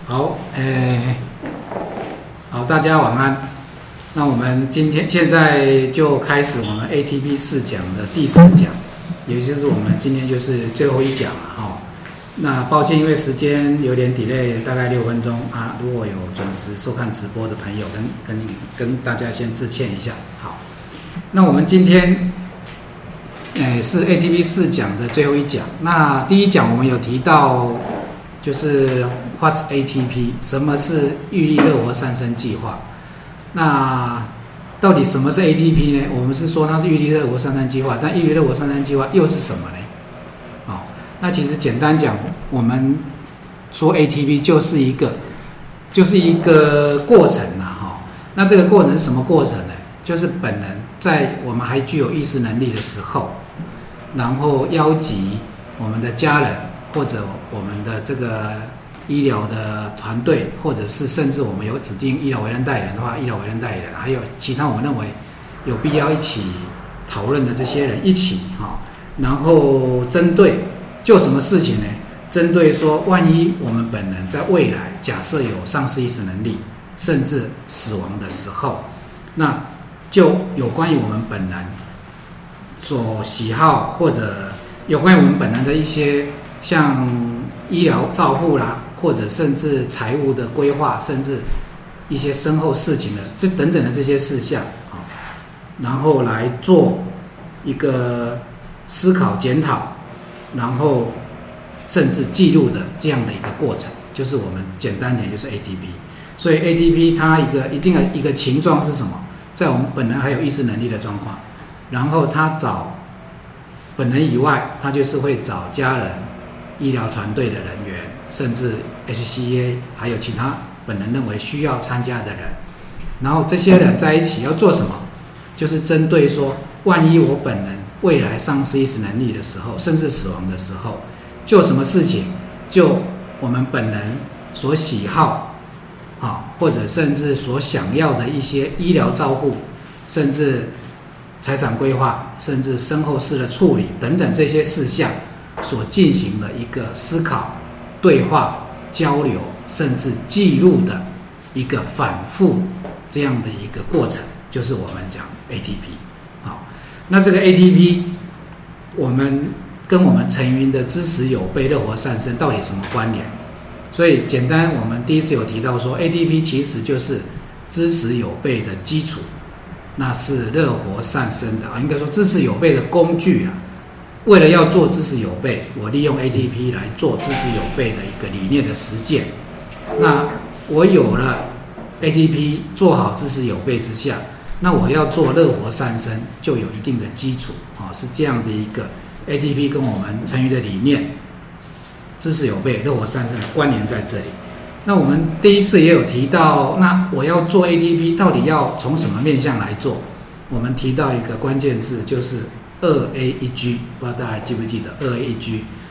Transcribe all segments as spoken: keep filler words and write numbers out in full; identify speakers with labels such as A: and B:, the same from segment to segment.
A: 好，诶，好，大家晚安。那我们今天现在就开始我们 A T P 四讲的第四讲，也就是我们今天就是最后一讲了哈、哦。那抱歉，因为时间有点 delay， 大概六分钟啊。如果有准时收看直播的朋友，跟跟跟大家先致歉一下。好，那我们今天诶是 A T P 四讲的最后一讲。那第一讲我们有提到，就是 What's A T P？ 什么是预立乐活上升计划？那到底什么是 A T P 呢？我们是说它是预立乐活上升计划，但预立乐活上升计划又是什么呢？哦，那其实简单讲，我们说 A T P 就是一个就是一个过程啦，哈、哦。那这个过程是什么过程呢？就是本人在我们还具有意识能力的时候，然后邀集我们的家人或者我们的这个医疗的团队，或者是甚至我们有指定医疗委任代理人的话，医疗委任代理人，还有其他我们认为有必要一起讨论的这些人一起哈，然后针对就什么事情呢？针对说，万一我们本人在未来假设有丧失意识能力，甚至死亡的时候，那就有关于我们本人所喜好，或者有关于我们本人的一些像医疗照护啦，或者甚至财务的规划，甚至一些身后事情的这等等的这些事项，然后来做一个思考检讨，然后甚至记录的这样的一个过程，就是我们简单讲就是 A T P。所以 A T P 它一个一定的一个情状是什么？在我们本人还有意识能力的状况，然后他找本人以外，他就是会找家人、医疗团队的人员，甚至 H C A， 还有其他本人认为需要参加的人，然后这些人在一起要做什么？就是针对说，万一我本人未来丧失意识能力的时候，甚至死亡的时候，就什么事情，就我们本人所喜好，好，或者甚至所想要的一些医疗照护，甚至财产规划，甚至身后事的处理等等这些事项所进行的一个思考、对话、交流，甚至记录的一个反复这样的一个过程，就是我们讲 A T P。好，那这个 A T P， 我们跟我们陈云的知识有备、乐活上升到底什么关联？所以简单，我们第一次有提到说 ，A T P 其实就是知识有备的基础，那是乐活上升的啊，应该说知识有备的工具啊。为了要做知识有备，我利用 A T P 来做知识有备的一个理念的实践。那我有了 A T P 做好知识有备之下，那我要做乐活上升就有一定的基础啊，是这样的一个 A T P 跟我们陈瑜的理念。知识有备、乐活上升的关联在这里。那我们第一次也有提到，那我要做 A T P 到底要从什么面向来做？我们提到一个关键字，就是二 A 一 G， 不知道大家还记不记得二 A 一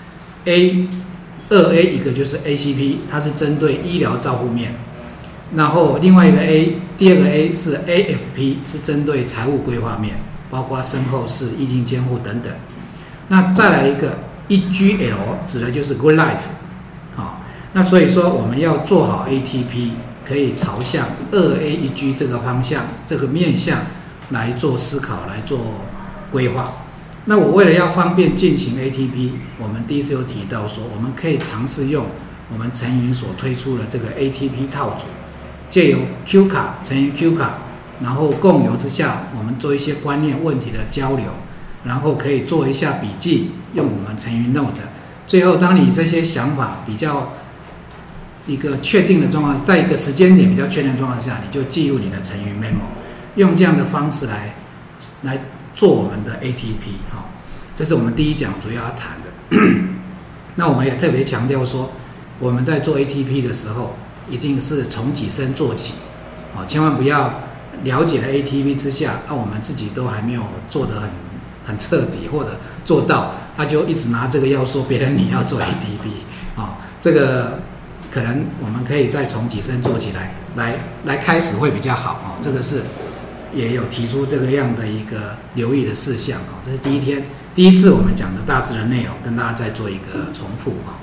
A: G？A 二 A 一个就是 A C P， 它是针对医疗照护面，然后另外一个 A， 第二个 A 是 A F P， 是针对财务规划面，包括身后事、议定监护等等。那再来一个一 G L 指的就是 Good Life， 好，那所以说我们要做好 A T P， 可以朝向二 A 一 G 这个方向、这个面向来做思考、来做规划。那我为了要方便进行 A T P， 我们第一次有提到说，我们可以尝试用我们陈云所推出的这个 A T P 套组，借由 Q 卡、陈云 Q 卡，然后共有之下，我们做一些观念问题的交流。然后可以做一下笔记，用我们陈云 Note。最后，当你这些想法比较一个确定的状况，在一个时间点比较确定的状况下，你就记录你的陈云 memo， 用这样的方式来来做我们的 A T P。好，这是我们第一讲主要要谈的。那我们也特别强调说，我们在做 A T P 的时候，一定是从己身做起，啊，千万不要了解了 A T P 之下，啊，我们自己都还没有做得很。很彻底或者做到，他就一直拿这个要说别人你要做 A T P 啊、哦，这个可能我们可以再从己身做起来，来来开始会比较好啊、哦。这个是也有提出这个样的一个留意的事项啊、哦。这是第一天第一次我们讲的大致的内容，跟大家再做一个重复啊、哦。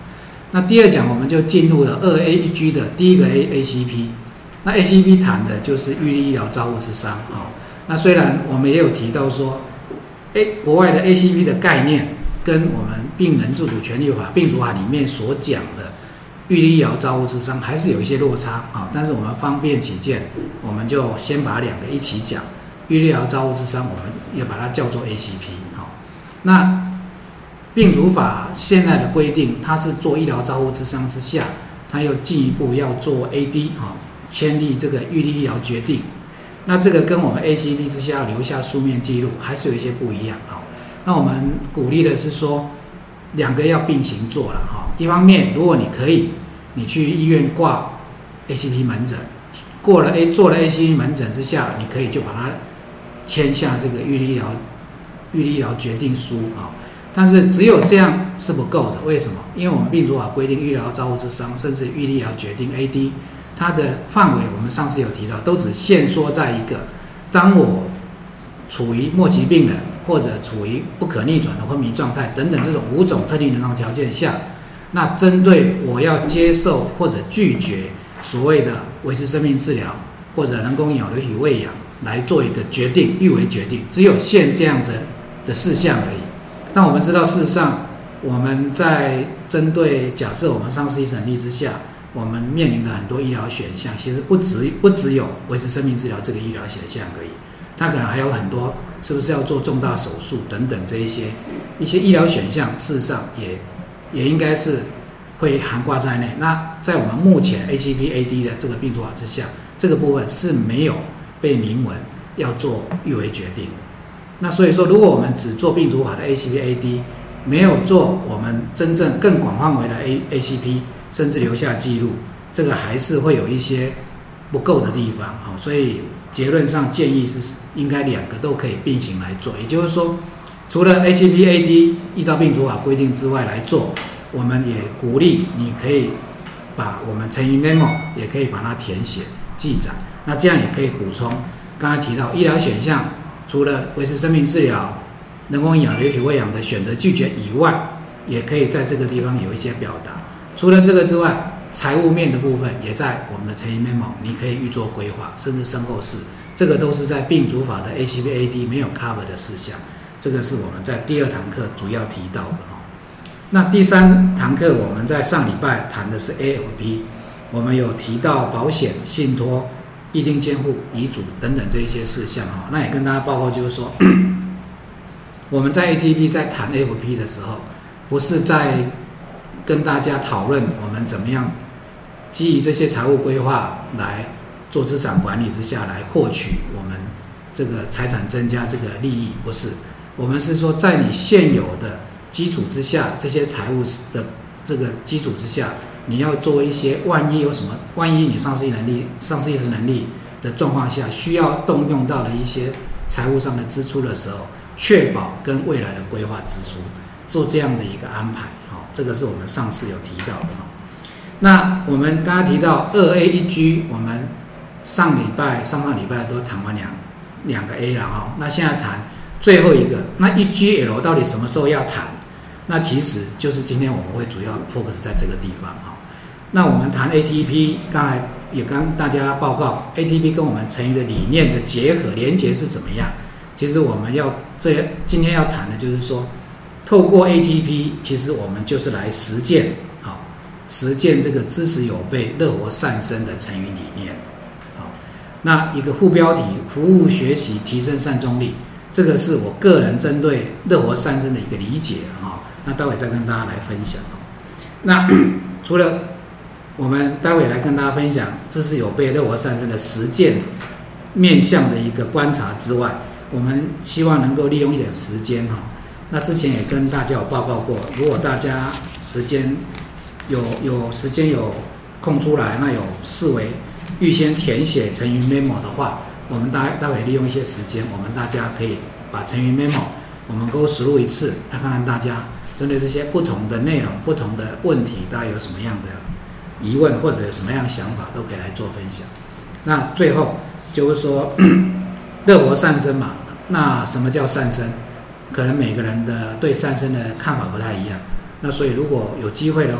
A: 那第二讲我们就进入了二 A 一 G 的第一个 A A C P， 那 A C P 谈的就是预立医疗照护之商啊。那虽然我们也有提到说，诶，国外的 A C P 的概念跟我们病人自主权利法、病主法里面所讲的预立医疗照护之商还是有一些落差啊，但是我们方便起见，我们就先把两个一起讲。预立医疗照护之商，我们也把它叫做 A C P 好。那病主法现在的规定，它是做医疗照护之商之下，它又进一步要做 A D 啊，签立这个预立医疗决定。那这个跟我们 A C P 之下留下书面记录还是有一些不一样啊。那我们鼓励的是说，两个要并行做了哈。一方面，如果你可以，你去医院挂 A C P 门诊，过了 A 做了 A C P 门诊之下，你可以就把它签下这个预立医疗预立医疗决定书啊。但是只有这样是不够的，为什么？因为我们病主法规定医疗照护之商，甚至预立医疗决定 A D， 它的范围我们上次有提到，都只限缩在一个，当我处于末期病人或者处于不可逆转的昏迷状态等等这种五种特定临床条件下，那针对我要接受或者拒绝所谓的维持生命治疗或者人工养流体喂养来做一个决定，预为决定，只有限这样子的事项而已。但我们知道，事实上我们在针对假设我们上市一审例之下，我们面临的很多医疗选项，其实不只不只有维持生命治疗这个医疗选项而已，它可能还有很多是不是要做重大手术等等这一些一些医疗选项，事实上也也应该是会涵盖在内。那在我们目前 A C P A D 的这个病主法之下，这个部分是没有被明文要做预为决定的。那所以说，如果我们只做病主法的 A C P A D， 没有做我们真正更广范围的 A A C P， 甚至留下记录，这个还是会有一些不够的地方。好，所以结论上建议是应该两个都可以并行来做。也就是说，除了 A C P A D 依照病主法规定之外来做，我们也鼓励你可以把我们成因 memo 也可以把它填写记载。那这样也可以补充刚才提到医疗选项。除了维持生命治疗、人工养流体喂养的选择拒绝以外，也可以在这个地方有一些表达。除了这个之外，财务面的部分也在我们的成因 memo， 你可以预做规划，甚至身后事，这个都是在病主法的 A C P A D 没有 cover 的事项。这个是我们在第二堂课主要提到的。那第三堂课我们在上礼拜谈的是 A F P， 我们有提到保险、信托、议定监护、遗嘱等等这一些事项哈，那也跟大家报告，就是说，我们在 A T P 在谈 A F P 的时候，不是在跟大家讨论我们怎么样基于这些财务规划来做资产管理之下来获取我们这个财产增加这个利益，不是，我们是说在你现有的基础之下，这些财务的这个基础之下。你要做一些万一有什么，万一你上市能力、上市意识能力的状况下，需要动用到的一些财务上的支出的时候，确保跟未来的规划支出做这样的一个安排。哦，这个是我们上次有提到的。那我们刚刚提到二 A 一 G， 我们上礼拜、上上礼拜都谈完两两个 A 了哈。那现在谈最后一个，那一 G L 到底什么时候要谈？那其实就是今天我们会主要 focus 在这个地方哈。那我们谈 A T P， 刚才也跟大家报告 A T P 跟我们成立的理念的结合连结是怎么样。其实我们要这今天要谈的就是说，透过 A T P， 其实我们就是来实践好，实践这个知识有备、乐活善生的成语理念。好，那一个副标题：服务学习提升善终力，这个是我个人针对乐活善生的一个理解哈。那待会再跟大家来分享。那除了我们待会来跟大家分享知识有备、乐活善生的实践面向的一个观察之外，我们希望能够利用一点时间哈。那之前也跟大家有报告过，如果大家时间有有时间有空出来，那有视为预先填写成语 memo 的话，我们待待会利用一些时间，我们大家可以把成语 memo 我们勾实录一次，来看看大家针对这些不同的内容、不同的问题，大家有什么样的疑问或者有什么样的想法，都可以来做分享。那最后就是说，乐活善生嘛，那什么叫善生？可能每个人的对善生的看法不太一样。那所以如果有机会的话，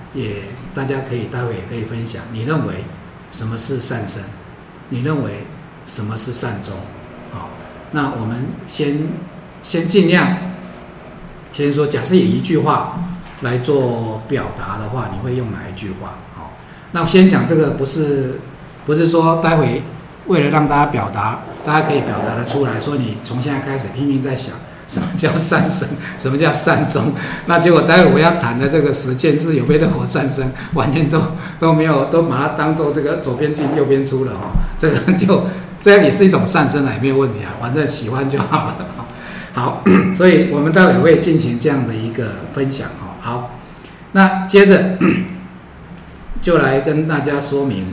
A: 也大家可以待会也可以分享，你认为什么是善生？你认为什么是善终？好，那我们先先尽量先说，假设以一句话来做表达的话，你会用哪一句话？好，那先讲这个，不是不是说待会为了让大家表达，大家可以表达的出来，说你从现在开始拼命在想什么叫善生，什么叫善终，那结果待会我要谈的这个实践自有被乐活善生，完全都都没有，都把它当做这个左边进右边出了哈，这个就这样也是一种善生啊，也没有问题啊，反正喜欢就好了。好，所以我们待会会进行这样的一个分享哈。好，那接着就来跟大家说明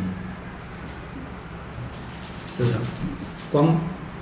A: 这个光。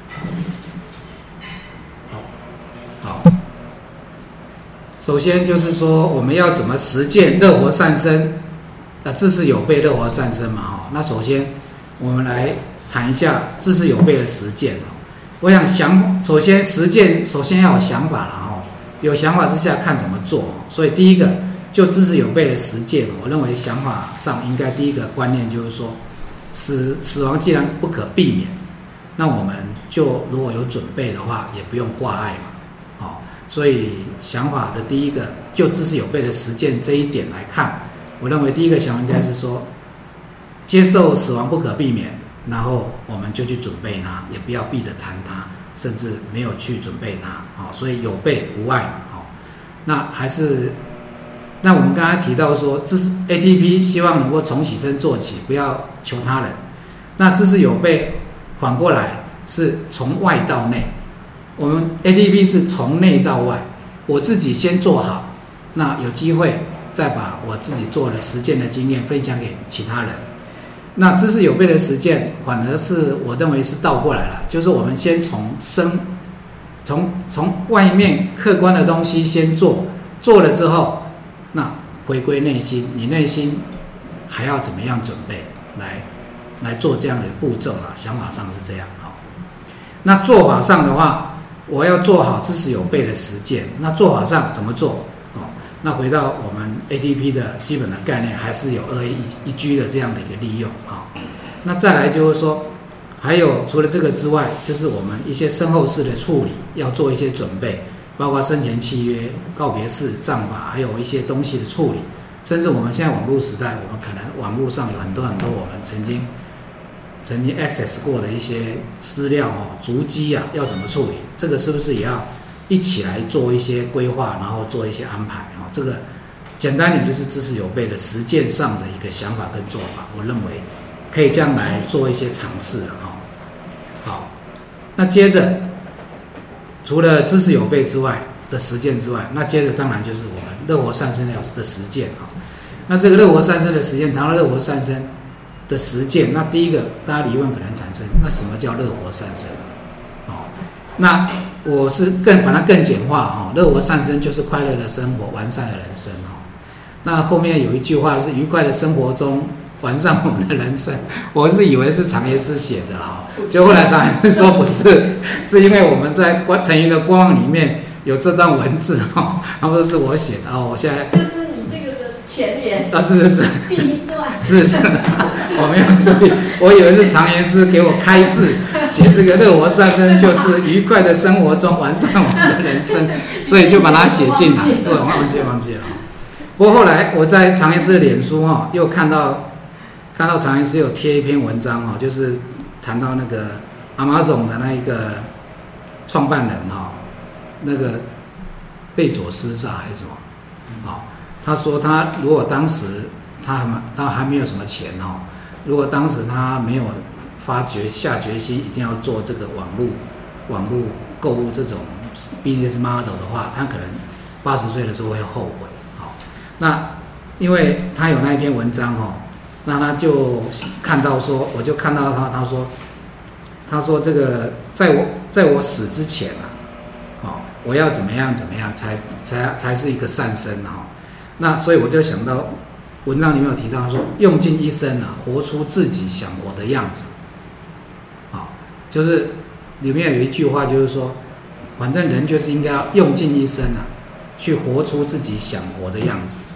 A: 好，首先就是说我们要怎么实践乐活善生，那知识有备乐活善生嘛哈。那首先我们来谈一下知识有备的实践哈。我想想，首先实践首先要有想法了哈，有想法之下看怎么做。所以第一个就知识有备的实践，我认为想法上应该第一个观念就是说，死死亡既然不可避免，那我们就如果有准备的话，也不用挂碍嘛。好，所以想法的第一个就知识有备的实践这一点来看，我认为第一个想法应该是说，接受死亡不可避免，然后我们就去准备它，也不要避着谈它，甚至没有去准备它。好，所以有备无碍嘛。好，那还是那我们刚才提到说，知识 A T P 希望能够从起身做起，不要求他人。那知识有备反过来是从外到内，我们 A T P 是从内到外，我自己先做好，那有机会再把我自己做的实践的经验分享给其他人。那知识有备的实践反而是我认为是倒过来了，就是我们先从生从从外面客观的东西先做，做了之后，那回归内心，你内心还要怎么样准备来来做这样的步骤啦？想法上是这样。好，那做法上的话，我要做好知识有备的实践。那做法上怎么做？哦，那回到我们 A T P 的基本的概念，还是有二 A 一居的这样的一个利用。好，那再来就是说，还有除了这个之外，就是我们一些身后事的处理要做一些准备，包括生前契约、告别式、葬法，还有一些东西的处理。甚至我们现在网络时代，我们可能网络上有很多很多我们曾经曾经 access 过的一些资料哦，足迹啊，要怎么处理？这个是不是也要一起来做一些规划，然后做一些安排啊？这个简单点就是知识有备的实践上的一个想法跟做法，我认为可以这样来做一些尝试啊。好，那接着除了知识有备之外的实践之外，那接着当然就是我们乐活善生的实践啊。那这个乐活善生的实践，谈到乐活善生的实践，那第一个大家疑问可能产生，那什么叫乐活善生？哦，那我是更把它更简化哦，乐活善生就是快乐的生活，完善的人生哦。那后面有一句话是愉快的生活中完善我们的人生，我是以为是常言师写的啦，就后来常言师说不是，是因为我们在陈云的官网里面有这段文字哦，他说是我写的哦，我现在
B: 这是你这个的前言
A: 啊，是是是，
B: 第一段
A: 是是，我没有注意，我以为是常言师给我开示，写这个乐活善生就是愉快的生活中完善我们的人生，所以就把它写进来，对，忘记忘记了。不过后来我在常言师的脸书哈，又看到看到常言师有贴一篇文章哈，就是谈到那个 Amazon 的那一个创办人哈，那个贝佐斯是还是什么？好，他说他如果当时他还他还没有什么钱哦，如果当时他没有发觉下决心一定要做这个网络网络购物这种 business model 的话，他可能八十岁的时候会后悔。好，那因为他有那一篇文章哦，那他就看到说，我就看到他他说他说这个在我在我死之前啊，哦，我要怎么样怎么样才才才是一个善生哈。那所以我就想到文章里面有提到说，用尽一生啊，活出自己想活的样子。好，就是里面有一句话，就是说，反正人就是应该要用尽一生啊，去活出自己想活的样子。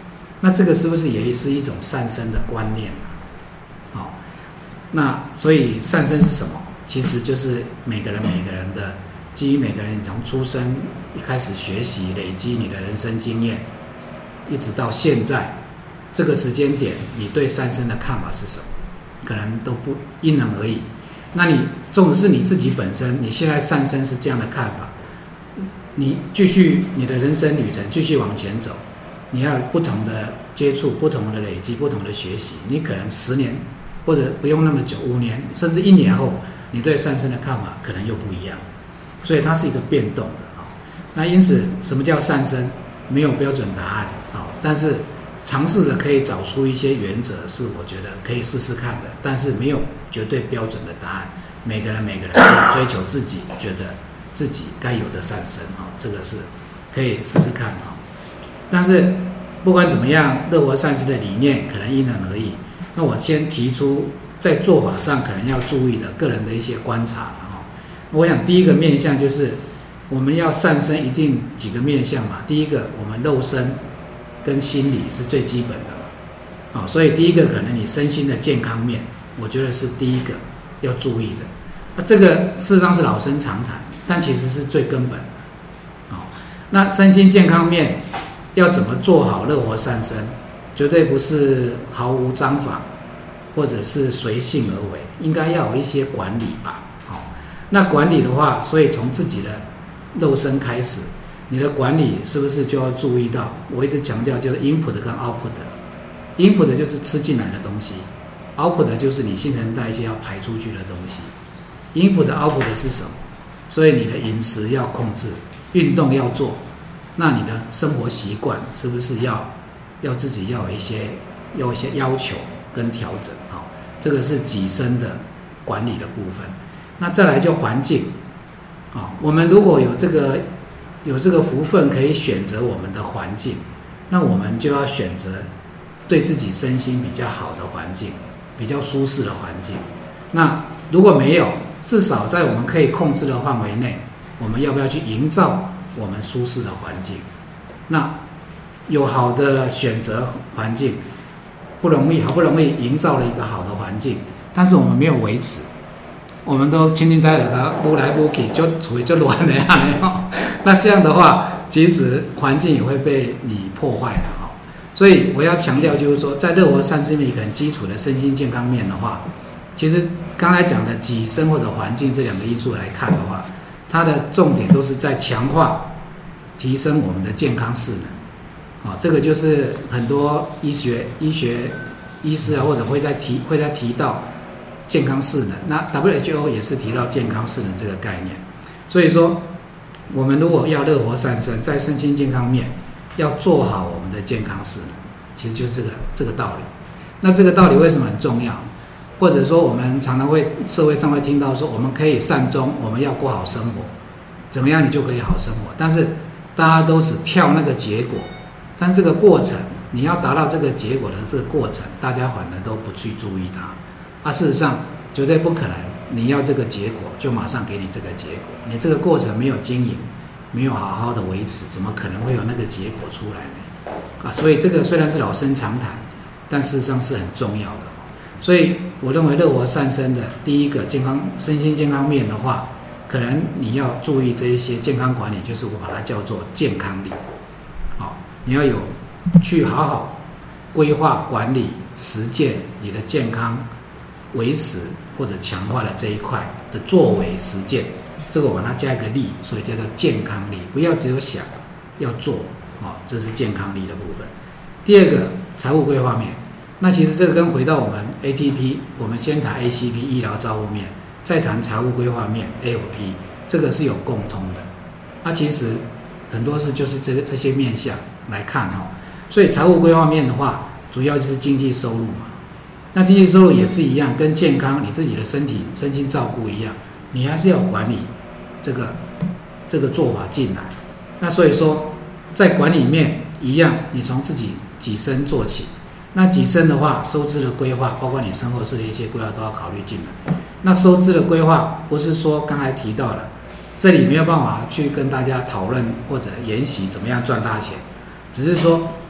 A: 那这个是不是也是一种善生的观念啊？好，那所以善生是什么？其实就是每个人每个人的，基于每个人从出生一开始学习，累积你的人生经验，一直到现在这个时间点，你对善生的看法是什么？可能都不因人而异。那你纵使是你自己本身，你现在善生是这样的看法，你继续你的人生旅程继续往前走，你要有不同的接触、不同的累积、不同的学习，你可能十年或者不用那么久，五年甚至一年后，你对善生的看法可能又不一样。所以它是一个变动的啊。那因此，什么叫善生？没有标准答案啊，但是尝试着可以找出一些原则，是我觉得可以试试看的。但是没有绝对标准的答案，每个人每个人追求自己觉得自己该有的善生啊，这个是可以试试看啊。但是不管怎么样，乐活善生的理念可能因人而异。那我先提出在做法上可能要注意的个人的一些观察啊。我想第一个面向就是我们要善生一定几个面向嘛。第一个，我们肉身跟心理是最基本的嘛，啊，所以第一个可能你身心的健康面，我觉得是第一个要注意的。那这个事实上是老生常谈，但其实是最根本的。啊，那身心健康面要怎么做好乐活善生，绝对不是毫无章法，或者是随性而为，应该要有一些管理吧。好，那管理的话，所以从自己的肉身开始。你的管理是不是就要注意到？我一直强调就是 input 跟 output。input 就是吃进来的东西 ，output 就是你新陈代谢要排出去的东西。input output 是什么？所以你的饮食要控制，运动要做，那你的生活习惯是不是要要自己要有一些要有一些要求跟调整？好，这个是己身的管理的部分。那再来就环境，啊，我们如果有这个。有这个福分可以选择我们的环境，那我们就要选择对自己身心比较好的环境，比较舒适的环境。那如果没有，至少在我们可以控制的范围内，我们要不要去营造我们舒适的环境？那有好的选择环境，不容易，好不容易营造了一个好的环境，但是我们没有维持。我们都轻轻在那个摸来摸去，就处于就乱的样的，那这样的话，其实环境也会被你破坏的哈。所以我要强调，就是说，在乐活善生面一个很基础的身心健康面的话，其实刚才讲的己身或者环境这两个因素来看的话，它的重点都是在强化、提升我们的健康势能。啊，这个就是很多医学、医学医师啊，或者会在提会在提到。健康势能，那 W H O 也是提到健康势能这个概念，所以说，我们如果要乐活善生，在身心健康面要做好我们的健康势能，其实就是这个这个道理。那这个道理为什么很重要？或者说，我们常常会社会上会听到说，我们可以善终，我们要过好生活，怎么样你就可以好生活？但是大家都只跳那个结果，但这个过程，你要达到这个结果的这个过程，大家反而都不去注意它。啊，事实上绝对不可能，你要这个结果就马上给你这个结果，你这个过程没有经营，没有好好的维持，怎么可能会有那个结果出来呢？啊，所以这个虽然是老生常谈，但事实上是很重要的。所以我认为乐活善生的第一个健康身心健康面的话，可能你要注意这一些健康管理，就是我把它叫做健康力。好，你要有去好好规划管理实践你的健康。维持或者强化了这一块的作为实践，这个我把它加一个力，所以叫做健康力。不要只有想，要做啊、哦，这是健康力的部分。第二个财务规划面，那其实这个跟回到我们 A T P， 我们先谈 A C P 医疗照护面，再谈财务规划面 A F P， 这个是有共通的。那、啊、其实很多事就是这这些面向来看哈、哦，所以财务规划面的话，主要就是经济收入嘛。那经济收入也是一样，跟健康你自己的身体身心照顾一样，你还是要管理这个这个做法进来。那所以说，在管理面一样，你从自己己身做起。那己身的话，收支的规划，包括你身后事的一些规划都要考虑进来。那收支的规划不是说刚才提到了，这里没有办法去跟大家讨论或者研习怎么样赚大钱，只是说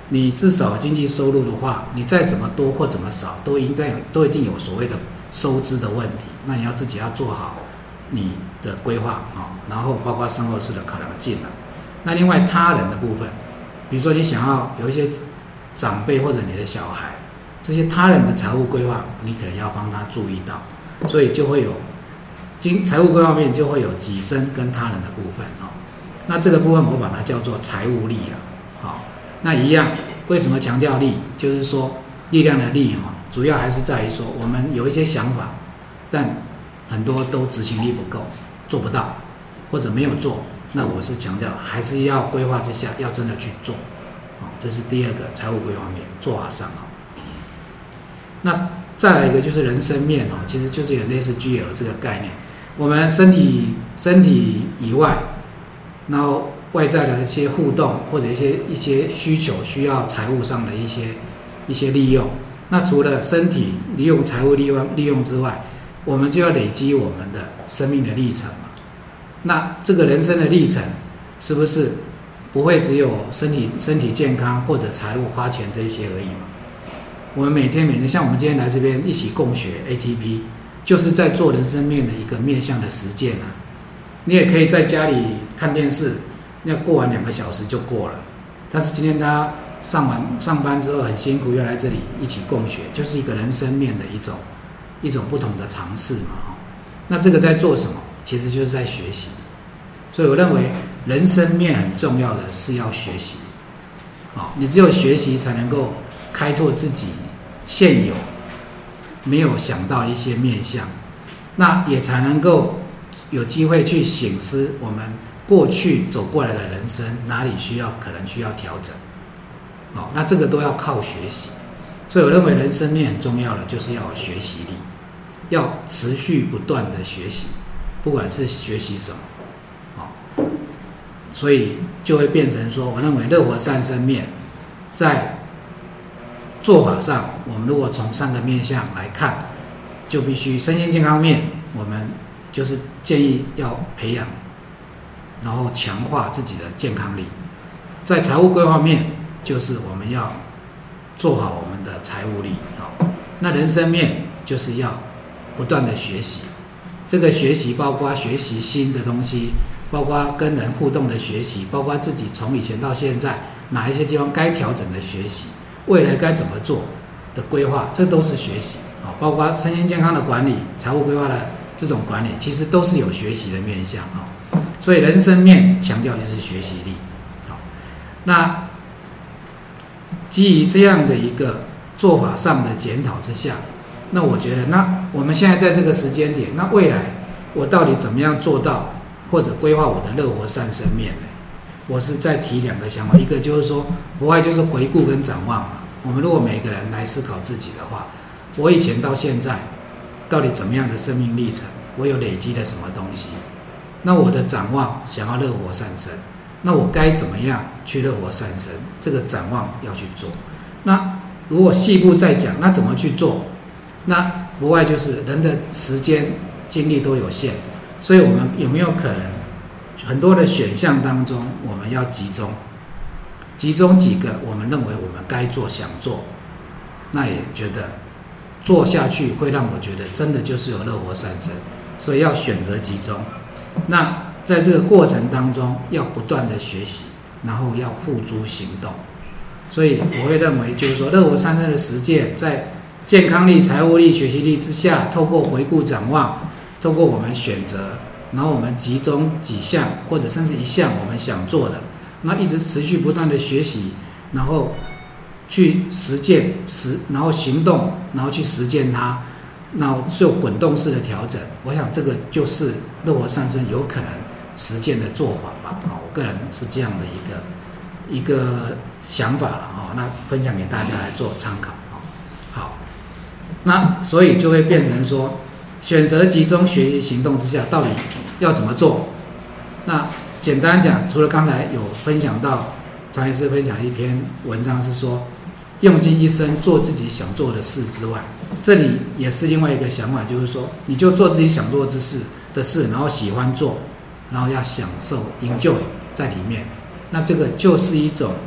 A: 你至少经济收入的话，你再怎么多或怎么少，都应该有都一定有所谓的收支的问题。那你要自己要做好你的规划啊，然后包括身后事的考量进来。那另外他人的部分，比如说你想要有一些长辈或者你的小孩，这些他人的财务规划，你可能要帮他注意到，所以就会有经财务规划面就会有己身跟他人的部分啊。那这个部分我把它叫做财务力了，好。那一样，为什么强调力？就是说力量的力哈，主要还是在于说我们有一些想法，但很多都执行力不够，做不到，或者没有做。那我是强调还是要规划之下，要真的去做。这是第二个财务规划面做法上。那再来一个就是人生面哦，其实就是有类似 G L 这个概念。我们身体身体以外，然后外在的一些互动或者一些一些需求需要财务上的一些一些利用。那除了身体利用财务利用利用之外，我们就要累积我们的生命的历程嘛。那这个人生的历程是不是不会只有身体身体健康或者财务花钱这一些而已嘛？我们每天每天像我们今天来这边一起共学 A T P， 就是在做人生面的一个面向的实践啊。你也可以在家里看电视，那过完两个小时就过了。但是今天他上完上班之后很辛苦，要来这里一起共学，就是一个人生面的一种一种不同的尝试嘛。那这个在做什么？其实就是在学习。所以我认为人生面很重要的是要学习。好，你只有学习才能够开拓自己现有没有想到一些面向，那也才能够有机会去省思我们过去走过来的人生哪里需要可能需要调整。好，那这个都要靠学习。所以我认为人生面很重要的就是要有学习力，要持续不断的学习，不管是学习什么。好，所以就会变成说，我认为乐活善生面在做法上，我们如果从三个面向来看，就必须身心健康面，我们就是建议要培养，然后强化自己的健康力。在财务规划面，就是我们要做好我们的财务力。好，那人生面就是要不断的学习，这个学习包括学习新的东西，包括跟人互动的学习，包括自己从以前到现在哪一些地方该调整的学习，未来该怎么做的规划，这都是学习。好，包括身心健康的管理、财务规划的这种管理，其实都是有学习的面向。好，所以人生面强调就是学习力。好，那基于这样的一个做法上的检讨之下，那我觉得，那我们现在在这个时间点，那未来我到底怎么样做到或者规划我的乐活善生面呢？我是再提两个想法，一个就是说，不外就是回顾跟展望嘛。我们如果每个人来思考自己的话，我以前到现在到底怎么样的生命历程，我有累积了什么东西？那我的展望想要乐活善生，那我该怎么样去乐活善生？这个展望要去做。那如果细部再讲，那怎么去做？那不外就是人的时间精力都有限，所以我们有没有可能很多的选项当中，我们要集中集中几个我们认为我们该做想做，那也觉得做下去会让我觉得真的就是有乐活善生，所以要选择集中。那在这个过程当中要不断的学习，然后要付诸行动。所以我会认为就是说乐活善生的实践，在健康力、财务力、学习力之下，透过回顾展望，透过我们选择，然后我们集中几项或者甚至一项我们想做的，那一直持续不断的学习，然后去实践实，然后行动，然后去实践它，然后就滚动式的调整。我想这个就是乐活善生有可能实践的做法吧。我个人是这样的一个一个想法了，那分享给大家来做参考。好，那所以就会变成说，选择集中学习行动之下，到底要怎么做？那简单讲，除了刚才有分享到张医师分享一篇文章是说用尽一生做自己想做的事之外，这里也是另外一个想法，就是说你就做自己想做之事的事，然后喜欢做，然后要享受 enjoy 在里面，那这个就是一种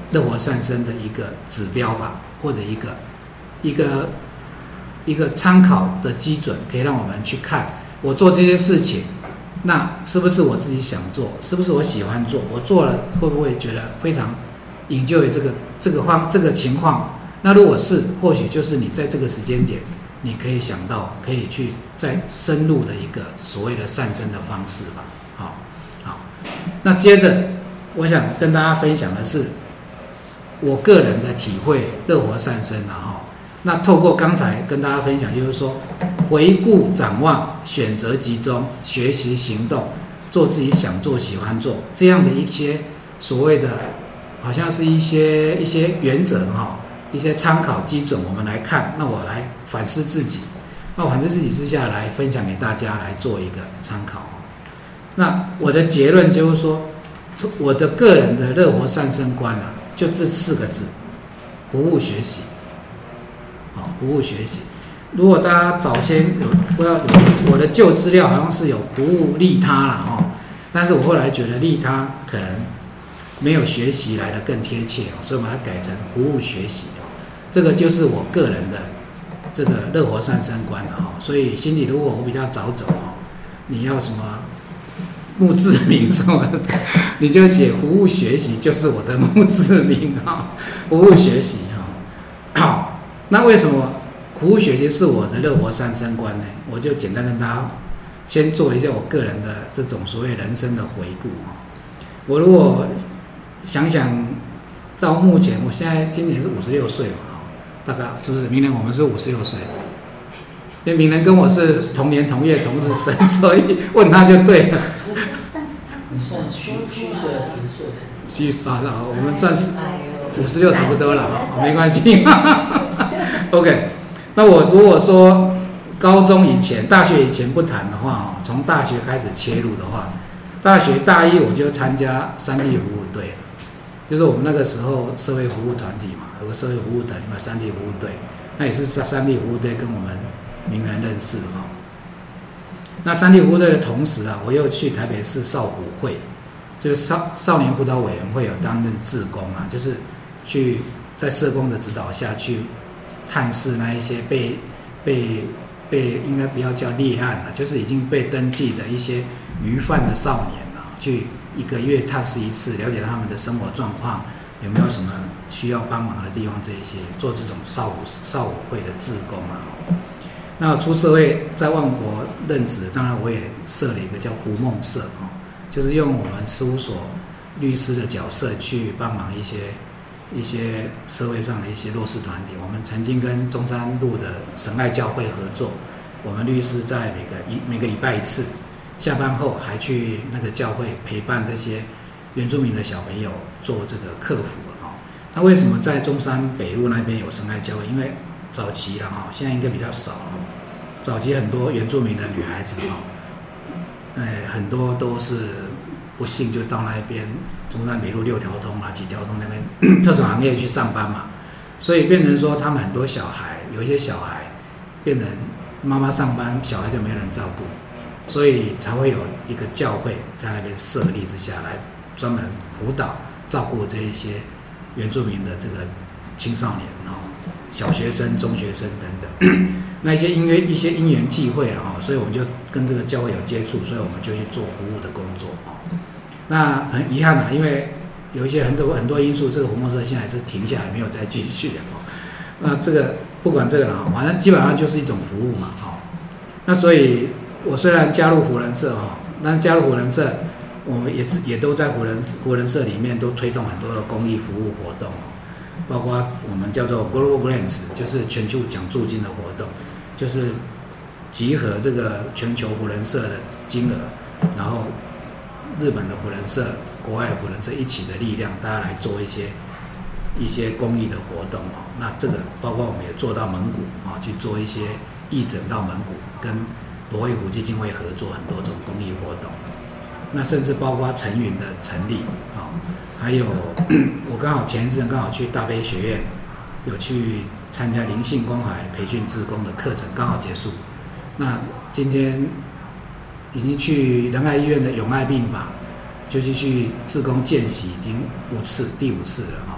A: 乐活善生的一个指标吧，或者一个一个一个参考的基准，可以让我们去看我做这些事情，那是不是我自己想做，是不是我喜欢做，我做了会不会觉得非常enjoy这个这个方这个情况？那如果是，或许就是你在这个时间点，你可以想到可以去再深入的一个所谓的善生的方式吧。好，好，那接着我想跟大家分享的是我个人的体会，乐活善生啊哈。那透过刚才跟大家分享，就是说回顾、展望、选择集中、学习、行动，做自己想做、喜欢做这样的一些所谓的，好像是一些一些原则哈，一些参考基准，我们来看。那我来反思自己，那反思自己之下来分享给大家来做一个参考。那我的结论就是说，我的个人的乐活善生观啊，就这四个字：服务学习。好，服务学习。如果大家早先有不要有我的旧资料，好像是有服务利他啦哈，但是我后来觉得利他可能没有学习来的更贴切哦，所以我把它改成服务学习哦。这个就是我个人的这个乐活善生观了哈。所以心里如果我比较早走哦，你要什么墓志铭什么的，你就写服务学习就是我的墓志铭哈，服务学习哈。好，那为什么服务学习是我的乐活善生观呢？我就简单跟大家先做一下我个人的这种所谓人生的回顾哈。我如果想想到目前，我现在今年是五十六岁嘛，大概是不是？明年我们是五十六岁，因为明年跟我是同年同月同日生，所以问他就对了。
C: 你算虚虚岁了十岁，
A: 虚啊，我们算是五十六差不多了啊，没关系。OK， 那我如果说高中以前、大学以前不谈的话，从大学开始切入的话，大学大一我就参加三地服务队，就是我们那个时候社会服务团体嘛，有个社会服务团体嘛，三地服务队，那也是三地服务队跟我们名人认识哈。那三地服务队的同时啊，我又去台北市少辅会，就是少少年辅导委员会有担任志工啊，就是去在社工的指导下去探视那一些被被被应该不要叫立案了，就是已经被登记的一些虞犯的少年啊，去一个月探视一次，了解他们的生活状况，有没有什么需要帮忙的地方，这一些做这种少辅少辅会的志工啊。那出社会在万国任职，当然我也设了一个叫胡梦社哈，就是用我们事务所律师的角色去帮忙一些一些社会上的一些弱势团体。我们曾经跟中山路的神爱教会合作，我们律师在每个一每个礼拜一次，下班后还去那个教会陪伴这些原住民的小朋友做这个客服啊。那为什么在中山北路那边有神爱教会？因为早期了哈，现在应该比较少了。早期很多原住民的女孩子哈，呃，很多都是不幸就到那边中山北路六条通啊、几条通那边特种行业去上班嘛，所以变成说他们很多小孩，有一些小孩变成妈妈上班，小孩就没人照顾，所以才会有一个教会在那边设立之下来专门辅导照顾这一些原住民的这个青少年哈。小学生、中学生等等，那一些因为一些因缘际会啊，所以我们就跟这个教会有接触，所以我们就去做服务的工作啊。那很遗憾啊，因为有一些很多很多因素，这个胡梦社现在是停下来，没有再继续啊。那这个不管这个了，反正基本上就是一种服务嘛，哈。那所以我虽然加入胡人社哈，但是加入胡人社，我们也是也都在胡人胡人社里面都推动很多的公益服务活动。包括我们叫做 Global Grants， 就是全球奖助金的活动，就是集合这个全球胡人社的金额，然后日本的胡人社、国外的胡人社一起的力量，大家来做一些一些公益的活动哦。那这个包括我们也做到蒙古啊，去做一些义诊到蒙古，跟罗慧湖基金会合作很多种公益活动。那甚至包括晨云的成立啊。还有，我刚好前一阵刚好去大悲学院，有去参加灵性关怀培训志工的课程，刚好结束。那今天已经去仁爱医院的永爱病房，就是去志工见习，已经五次，第五次了哈。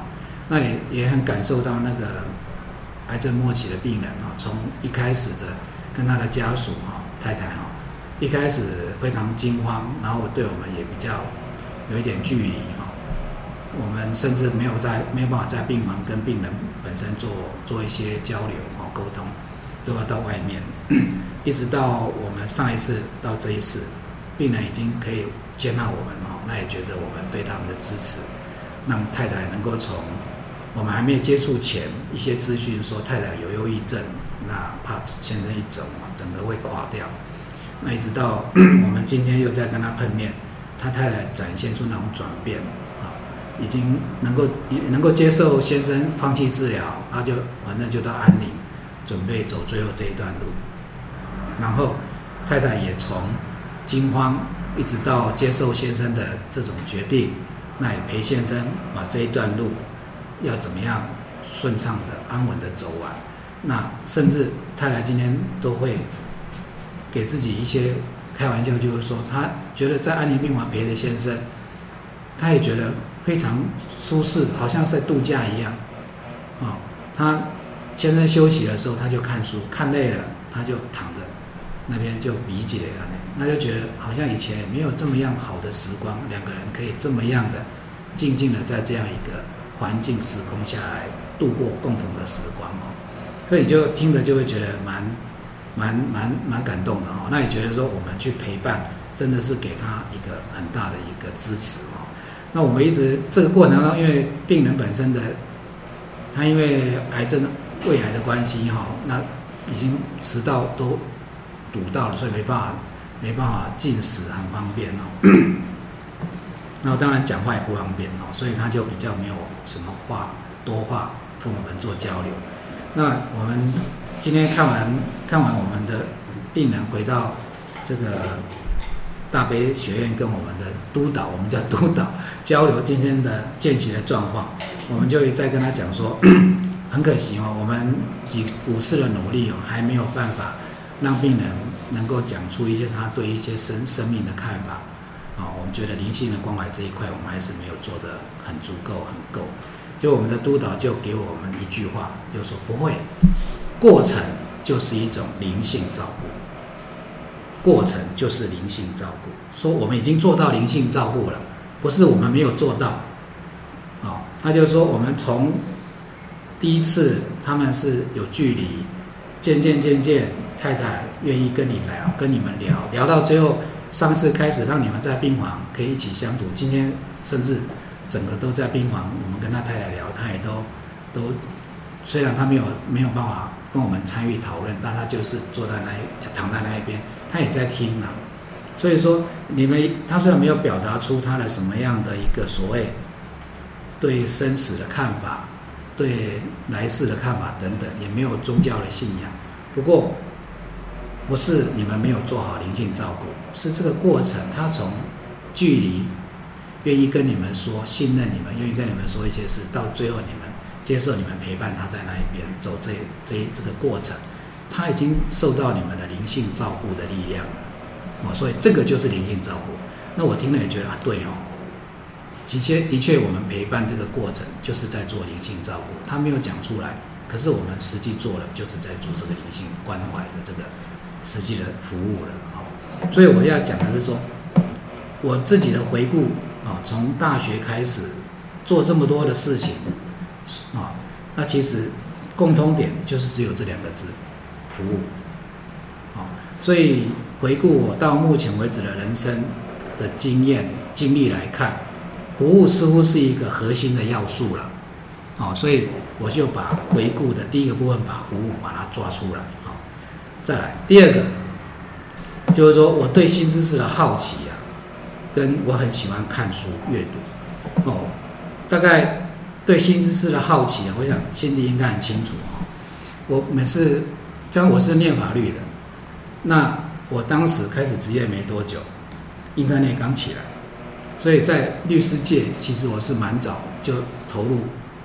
A: 那也也很感受到那个癌症末期的病人啊，从一开始的跟他的家属哈太太哈，一开始非常惊慌，然后对我们也比较有一点距离哈，我们甚至没有在没有办法在病房跟病人本身做做一些交流哈沟通，都要到外面，一直到我们上一次到这一次，病人已经可以接纳我们哈，那也觉得我们对他们的支持，让太太能够从我们还没有接触前一些资讯说太太有忧郁症，那怕先生一走嘛，整个会垮掉。那一直到我们今天又在跟他碰面，他太太展现出那种转变啊，已经能够能够接受先生放弃治疗，他就反正就到安宁，准备走最后这一段路。然后太太也从惊慌一直到接受先生的这种决定，那也陪先生把这一段路要怎么样顺畅的安稳的走完。那甚至太太今天都会给自己一些开玩笑，就是说她觉得在安宁病房陪着先生，她也觉得非常舒适，好像是在度假一样。哦，她先生休息的时候，她就看书，看累了，她就躺着，那边就理解了，那就觉得好像以前也没有这么样好的时光，两个人可以这么样的静静的在这样一个环境时空下来度过共同的时光哦，所以你就听着就会觉得蛮蛮蛮蛮感动的哦。那也觉得说我们去陪伴，真的是给他一个很大的一个支持哦。那我们一直这个过程中，因为病人本身的他因为癌症胃癌的关系哈，那已经食道都堵到了，所以没办法没办法进食很方便哦。那当然讲话也不方便哦，所以他就比较没有什么话多话跟我们做交流。那我们今天看完看完我们的病人回到这个大悲学院，跟我们的督导，我们叫督导交流今天的见习的状况，我们就再跟他讲说，很可惜哦，我们几五次的努力哦，还没有办法让病人能够讲出一些他对一些生生命的看法。哦，我们觉得灵性的关怀这一块，我们还是没有做得很足够、很够。就我们的督导就给我们一句话，就说不会，过程就是一种灵性照顾，过程就是灵性照顾。说我们已经做到灵性照顾了，不是我们没有做到。哦，他就说我们从第一次他们是有距离，渐渐渐渐，太太愿意跟你聊，跟你们聊，聊到最后。上次开始让你们在病房可以一起相处，今天甚至整个都在病房，我们跟他太太聊，他也都都虽然他没有没有办法跟我们参与讨论，但他就是坐在那躺在那一边，他也在听啊。所以说你们他虽然没有表达出他的什么样的一个所谓对生死的看法，对来世的看法等等，也没有宗教的信仰，不过不是你们没有做好灵性照顾，是这个过程，他从距离愿意跟你们说，信任你们，愿意跟你们说一些事，到最后你们接受你们陪伴他在那一边走这这这个过程，他已经受到你们的灵性照顾的力量了哦，所以这个就是灵性照顾。那我听了也觉得啊，对哦，的确的确，我们陪伴这个过程就是在做灵性照顾，他没有讲出来，可是我们实际做了，就是在做这个灵性关怀的这个实际的服务了哦。所以我要讲的是说，我自己的回顾啊，从大学开始做这么多的事情啊，那其实共通点就是只有这两个字：服务。啊，所以回顾我到目前为止的人生的经验经历来看，服务似乎是一个核心的要素了。啊，所以我就把回顾的第一个部分把服务把它抓出来。啊，再来第二个。就是说我对新知识的好奇啊，跟我很喜欢看书阅读哦，大概对新知识的好奇啊，我想心里应该很清楚哦。我每次，像我是念法律的，那我当时开始职业没多久，Internet刚起来，所以在律师界其实我是蛮早就投入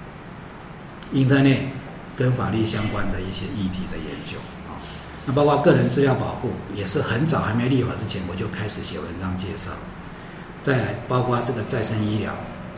A: Internet跟法律相关的一些议题的研究。那包括个人资料保护，也是很早还没立法之前，我就开始写文章介绍。再来包括这个再生医疗，哦，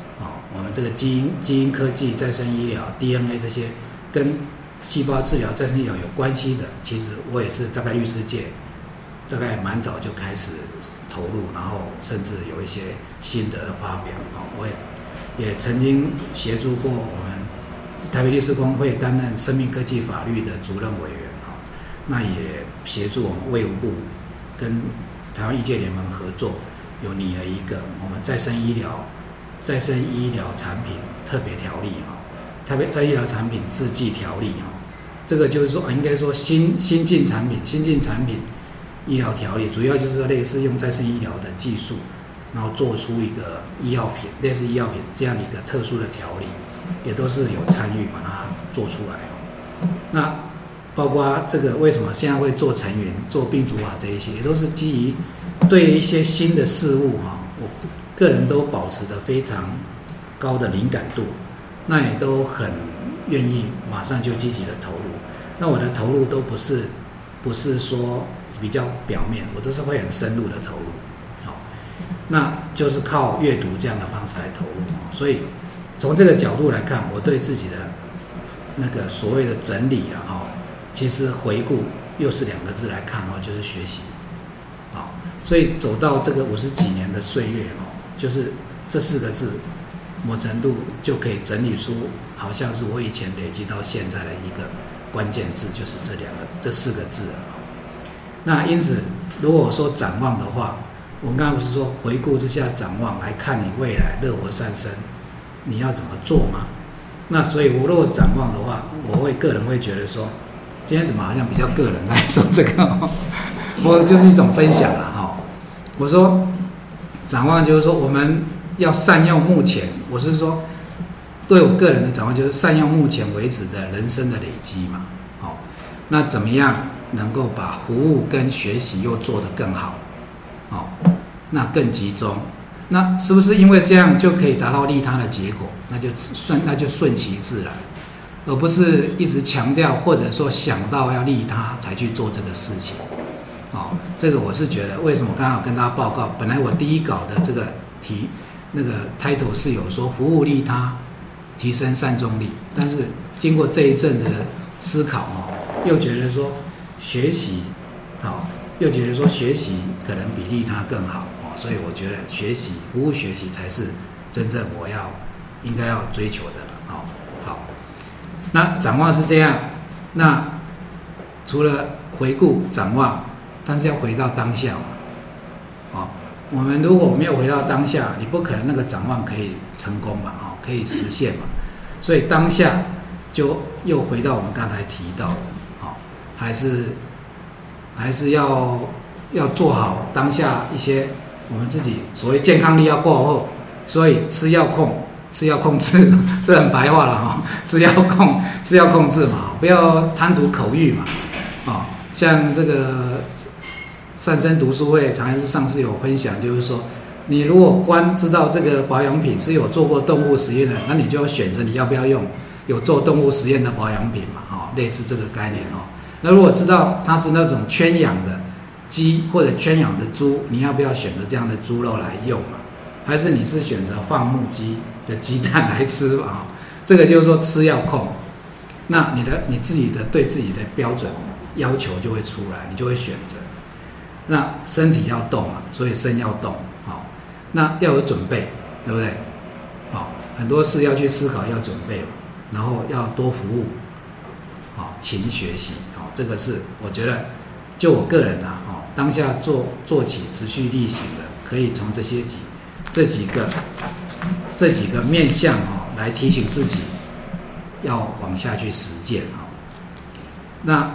A: 我们这个基因基因科技、再生医疗、D N A 这些跟细胞治疗、再生医疗有关系的，其实我也是大概律师界大概蛮早就开始投入，然后甚至有一些心得的发表啊，我也也曾经协助过我们台北律师公会担任生命科技法律的主任委员啊，那也协助我们卫福部跟台湾医界联盟合作，有拟了一个我们再生医疗再生医疗产品特别条例啊。特别在医疗产品制剂条例哈，这个就是说，应该说新新进产品、新进产品医疗条例，主要就是类似用再生医疗的技术，然后做出一个医药品，类似医药品这样的一个特殊的条例，也都是有参与把它做出来哦。那包括这个为什么现在会做成云、做病毒法这一些，也都是基于对一些新的事物哈，我个人都保持着非常高的敏感度。那也都很愿意马上就积极的投入，那我的投入都不是不是说比较表面，我都是会很深入的投入，好，那就是靠阅读这样的方式来投入，所以从这个角度来看，我对自己的那个所谓的整理了哈，其实回顾又是两个字来看哈，就是学习，好，所以走到这个五十几年的岁月哈，就是这四个字。某程度就可以整理出，好像是我以前累积到现在的一个关键字，就是这两个、这四个字了。那因此，如果说展望的话，我们刚刚不是说回顾之下展望来看你未来乐活善生，你要怎么做吗？那所以，我如果展望的话，我会个人会觉得说，今天怎么好像比较个人来说这个，我就是一种分享了哈。我说展望就是说我们。要善用目前，我是说，对我个人的展望就是善用目前为止的人生的累积嘛，好、哦，那怎么样能够把服务跟学习又做得更好，哦，那更集中，那是不是因为这样就可以达到利他的结果？那就顺那就顺其自然，而不是一直强调或者说想到要利他才去做这个事情，哦，这个我是觉得为什么刚好跟大家报告，本来我第一稿的这个题。那个 title 是有说服务利他，提升善终力，但是经过这一阵子的思考哦，又觉得说学习，好，又觉得说学习可能比利他更好哦，所以我觉得学习服务学习才是真正我要应该要追求的了哦。好，那展望是这样，那除了回顾展望，但是要回到当下嘛，哦。我们如果没有回到当下，你不可能那个展望可以成功嘛，哦，可以实现嘛，所以当下就又回到我们刚才提到的，哦，还是还是要要做好当下一些我们自己所谓健康力要过后，所以吃药控吃药控制，这很白话了哈，吃药控吃药控制嘛，不要贪图口欲嘛，哦，像这个。善生读书会常常是上次有分享，就是说，你如果光知道这个保养品是有做过动物实验的，那你就要选择你要不要用有做动物实验的保养品嘛，哈、哦，类似这个概念哦。那如果知道它是那种圈养的鸡或者圈养的猪，你要不要选择这样的猪肉来用嘛？还是你是选择放牧鸡的鸡蛋来吃嘛？哦，这个就是说吃药控，那你的你自己的对自己的标准要求就会出来，你就会选择。那身体要动嘛，所以身要动，好，那要有准备，对不对？好，很多事要去思考，要准备嘛，然后要多服务，好，勤学习，好，这个是我觉得，就我个人啊，哦，当下做做起持续力行的，可以从这些几这几个这几个面向哦，来提醒自己要往下去实践啊。那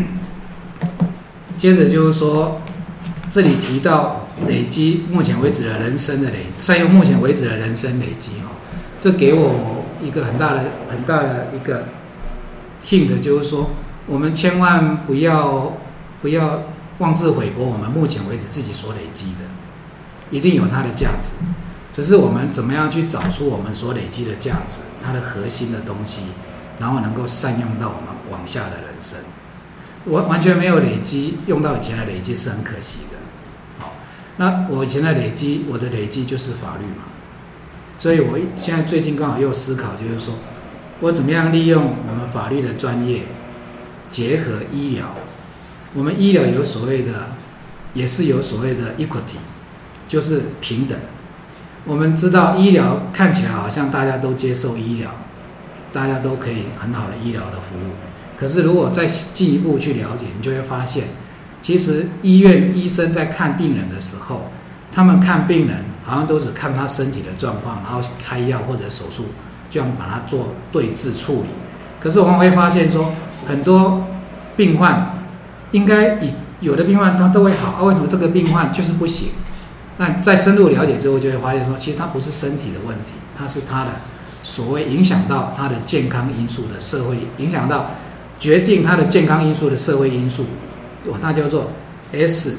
A: 接着就是说。这里提到累积目前为止的人生的累，善用目前为止的人生累积哈，这给我一个很大的很大的一个 hint， 就是说我们千万不要不要妄自菲薄我们目前为止自己所累积的，一定有它的价值，只是我们怎么样去找出我们所累积的价值，它的核心的东西，然后能够善用到我们往下的人生。完完全没有累积，用到以前的累积是很可惜的。好，那我以前的累积，我的累积就是法律嘛。 所以我现在最近刚好又思考，就是说我怎么样利用我们法律的专业结合医疗。我们医疗有所谓的，也是有所谓的 equity， 就是平等。我们知道医疗看起来好像大家都接受医疗，大家都可以很好的医疗的服务。可是如果再进一步去了解，你就会发现，其实医院医生在看病人的时候，他们看病人好像都只看他身体的状况，然后开药或者手术，这样把它做对治处理。可是我们会发现说，很多病患应该有的病患他都会好，啊，为什么这个病患就是不行？那在深入了解之后，就会发现说，其实它不是身体的问题，它是他的所谓影响到他的健康因素的社会，影响到决定他的健康因素的社会因素，它叫做 S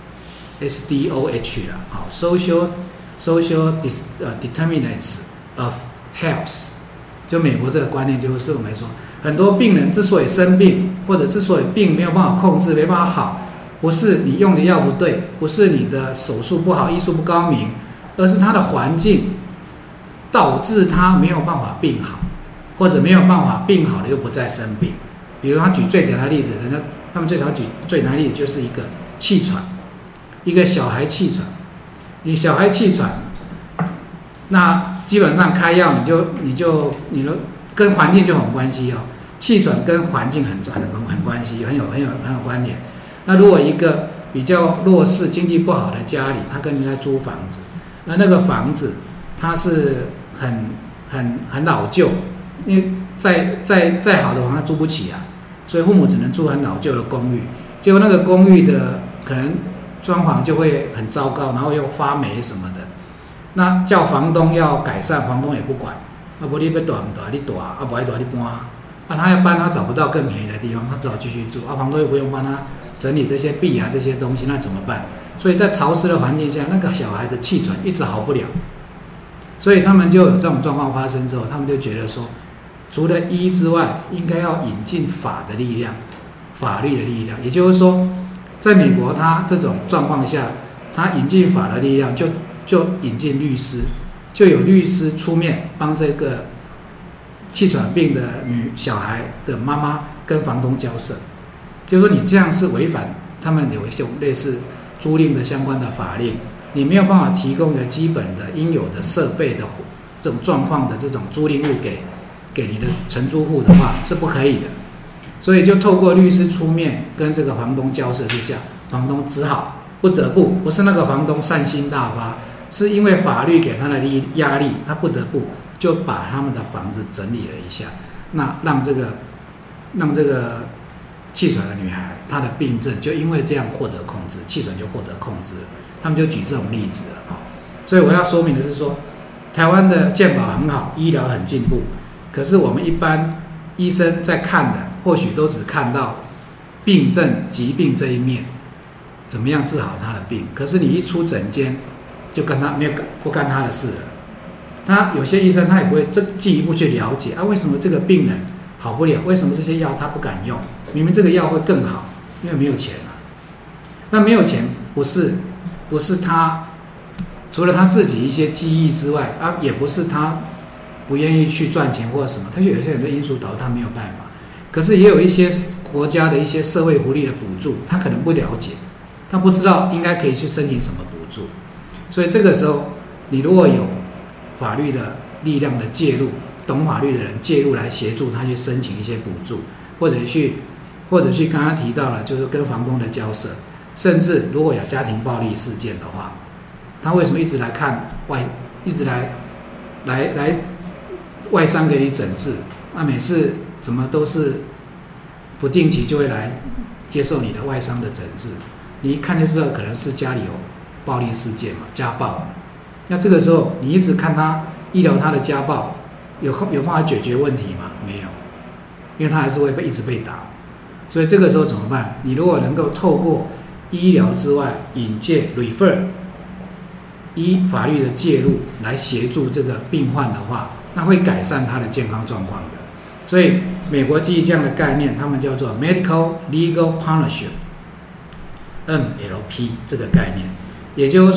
A: S D O H 啦，好 ，social social determinants of health。就美国这个观念就是认为说，很多病人之所以生病，或者之所以病没有办法控制，没办法好，不是你用的药不对，不是你的手术不好，医术不高明，而是他的环境导致他没有办法病好，或者没有办法病好了又不再生病。比如他举最简单的例子，人家他们最常举最简单的例子就是一个气喘，一个小孩气喘，你小孩气喘，那基本上开药你就你就你的跟环境就很有关系哦，气喘跟环境很很很关系，很有很有很有关联。那如果一个比较弱势、经济不好的家里，他跟人家租房子，那那个房子它是很很很老旧，因为再再再好的房他租不起啊，所以父母只能住很老旧的公寓。结果那个公寓的可能装潢就会很糟糕，然后又发霉什么的。那叫房东要改善，房东也不管。啊，不你要大不大，你大，啊不爱大你搬。啊，他要搬，他找不到更便宜的地方，他只好继续住。啊，房东又不用帮他整理这些壁啊这些东西，那怎么办？所以在潮湿的环境下，那个小孩的气喘一直好不了。所以他们就有这种状况发生之后，他们就觉得说，除了医之外，应该要引进法的力量，法律的力量。也就是说，在美国，他这种状况下，他引进法的力量就。就引进律师，就有律师出面帮这个气喘病的女小孩的妈妈跟房东交涉，就是说你这样是违反他们有一种类似租赁的相关的法令，你没有办法提供一个基本的应有的设备的这种状况的这种租赁物给给你的承租户的话是不可以的，所以就透过律师出面跟这个房东交涉之下，房东只好不得不，不是那个房东善心大发。是因为法律给他的压力，他不得不就把他们的房子整理了一下，那让这个让这个气喘的女孩，她的病症就因为这样获得控制，气喘就获得控制了。他们就举这种例子了啊。所以我要说明的是说，台湾的健保很好，医疗很进步，可是我们一般医生在看的，或许都只看到病症、疾病这一面，怎么样治好他的病。可是你一出诊间，就跟他没有不干他的事了。他有些医生他也不会进一步去了解啊，为什么这个病人好不了？为什么这些药他不敢用？明明这个药会更好，因为没有钱啊。那没有钱不是不是他除了他自己一些记忆之外啊，也不是他不愿意去赚钱或者什么，他就有些很多因素导致他没有办法。可是也有一些国家的一些社会福利的补助，他可能不了解，他不知道应该可以去申请什么补助。所以这个时候，你如果有法律的力量的介入，懂法律的人介入来协助他去申请一些补助，或者去，或者去刚刚提到了，就是跟房东的交涉，甚至如果有家庭暴力事件的话，他为什么一直来看外，一直来，来来外伤给你诊治？啊，每次怎么都是不定期就会来接受你的外伤的诊治？你一看就知道，可能是家里有暴力事件嘛，家暴。那这个时候你一直看他医疗他的家暴，有有办法解决问题吗？没有，因为他还是会被一直被打。所以这个时候怎么办？你如果能够透过医疗之外引介 refer 依法律的介入来协助这个病患的话，那会改善他的健康状况的。所以美国基于这样的概念，他们叫做 Medical Legal Partnership M L P 这个概念，也就是说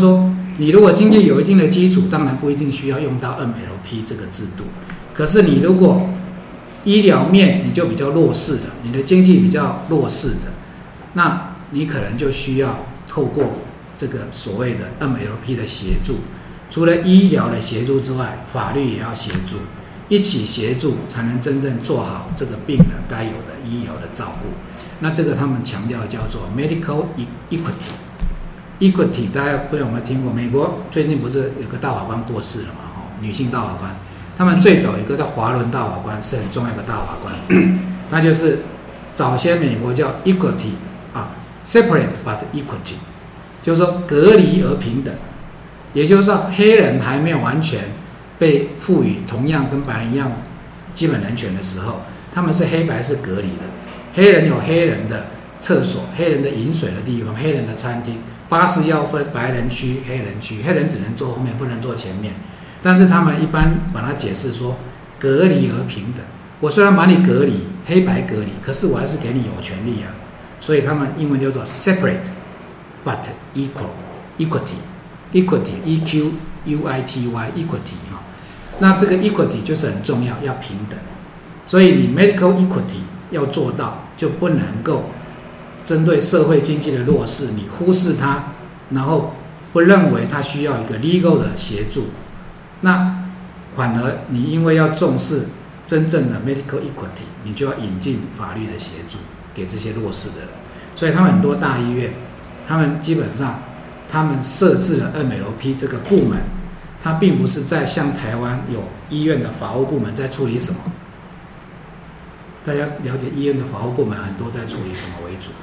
A: 你如果经济有一定的基础，当然不一定需要用到 M L P 这个制度。可是你如果医疗面你就比较弱势的，你的经济比较弱势的，那你可能就需要透过这个所谓的 M L P 的协助。除了医疗的协助之外，法律也要协助，一起协助才能真正做好这个病人该有的医疗的照顾。那这个他们强调叫做 medical equity。equity 大家不知道有没有听过？美国最近不是有个大法官过世了嘛？女性大法官，他们最早有一个叫华伦大法官，是很重要的大法官，他就是早先美国叫 equity 啊 ，separate but equity， 就是说隔离而平等。也就是说，黑人还没有完全被赋予同样跟白人一样基本人权的时候，他们是黑白是隔离的。黑人有黑人的厕所、黑人的饮水的地方、黑人的餐厅，巴士要分白人区、黑人区，黑人只能坐后面，不能坐前面。但是他们一般把它解释说，隔离而平等。我虽然把你隔离，黑白隔离，可是我还是给你有权利啊。所以他们英文叫做 separate but equal equity。equity E Q U I T Y equity 哈，那这个 equity 就是很重要，要平等。所以你 medical equity 要做到，就不能够针对社会经济的弱势，你忽视它，然后不认为它需要一个 legal 的协助，那反而你因为要重视真正的 medical equity， 你就要引进法律的协助给这些弱势的人。所以他们很多大医院，他们基本上他们设置了 M L P 这个部门，它并不是在像台湾有医院的法务部门在处理什么。大家了解医院的法务部门很多在处理什么为主？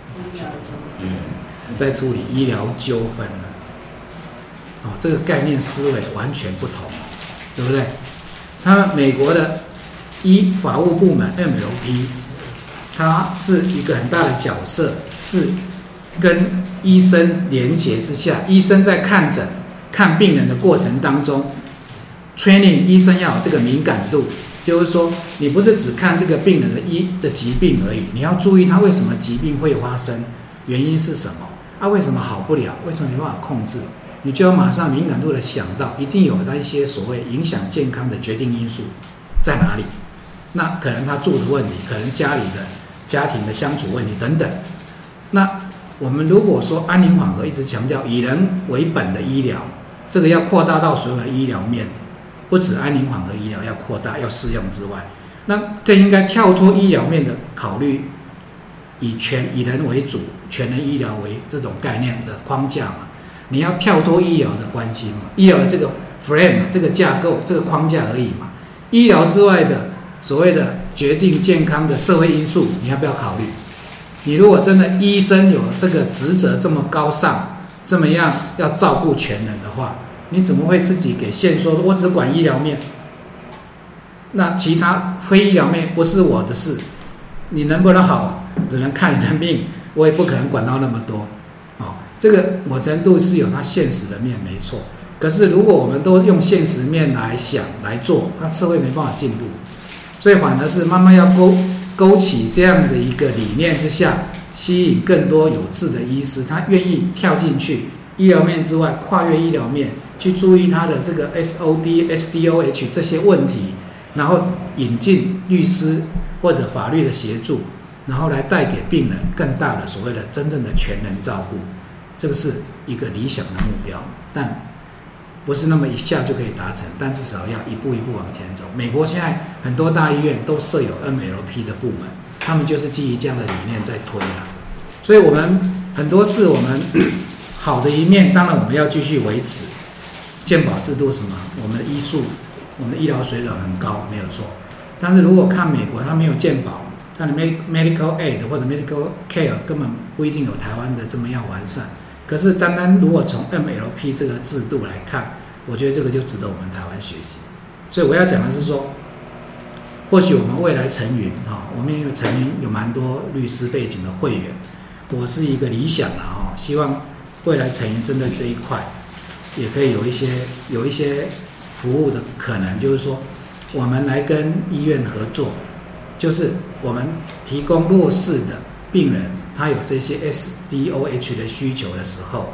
A: 在处理医疗纠纷的。哦，这个概念思维完全不同，对不对？他们美国的医法务部门 M L P， 它是一个很大的角色，是跟医生连结之下，医生在看诊、看病人的过程当中 ，training 医生要有这个敏感度，就是说，你不是只看这个病人的医的疾病而已，你要注意他为什么疾病会发生，原因是什么，啊，为什么好不了，为什么没办法控制，你就要马上敏感度的想到，一定有那一些所谓影响健康的决定因素在哪里，那可能他住的问题，可能家里的家庭的相处问题等等，那。我们如果说安宁缓和一直强调以人为本的医疗，这个要扩大到所有的医疗面，不止安宁缓和医疗要扩大要适用之外，那更应该跳脱医疗面的考虑，以全以人为主、全人医疗为这种概念的框架嘛。你要跳脱医疗的关系嘛，医疗的这个 frame 这个架构这个框架而已嘛。医疗之外的所谓的决定健康的社会因素，你要不要考虑？你如果真的医生有这个职责这么高尚，这么样要照顾全人的话，你怎么会自己给限缩？我只管医疗面，那其他非医疗面不是我的事。你能不能好，只能看你的命，我也不可能管到那么多。哦，这个某程度是有它现实的面，没错。可是如果我们都用现实面来想来做，那社会没办法进步。所以反而是慢慢要勾。勾起这样的一个理念之下，吸引更多有志的医师，他愿意跳进去医疗面之外，跨越医疗面去注意他的这个 S O D、H D O H 这些问题，然后引进律师或者法律的协助，然后来带给病人更大的所谓的真正的全人照顾，这个是一个理想的目标，但不是那么一下就可以达成，但至少要一步一步往前走。美国现在很多大医院都设有 M L P 的部门，他们就是基于这样的理念在推了。所以我们很多事，我们好的一面，当然我们要继续维持。健保制度什么，我们的医术、我们的医疗水准很高，没有错。但是如果看美国，它没有健保，它的 medical aid 或者 medical care 根本不一定有台湾的这么样完善。可是单单如果从 M L P 这个制度来看，我觉得这个就值得我们台湾学习。所以我要讲的是说，或许我们未来成云哈，我们因为成云有蛮多律师背景的会员，我是一个理想啦哈，希望未来成云针对这一块，也可以有一些有一些服务的可能，就是说我们来跟医院合作，就是我们提供弱势的病人。他有这些 S D O H 的需求的时候，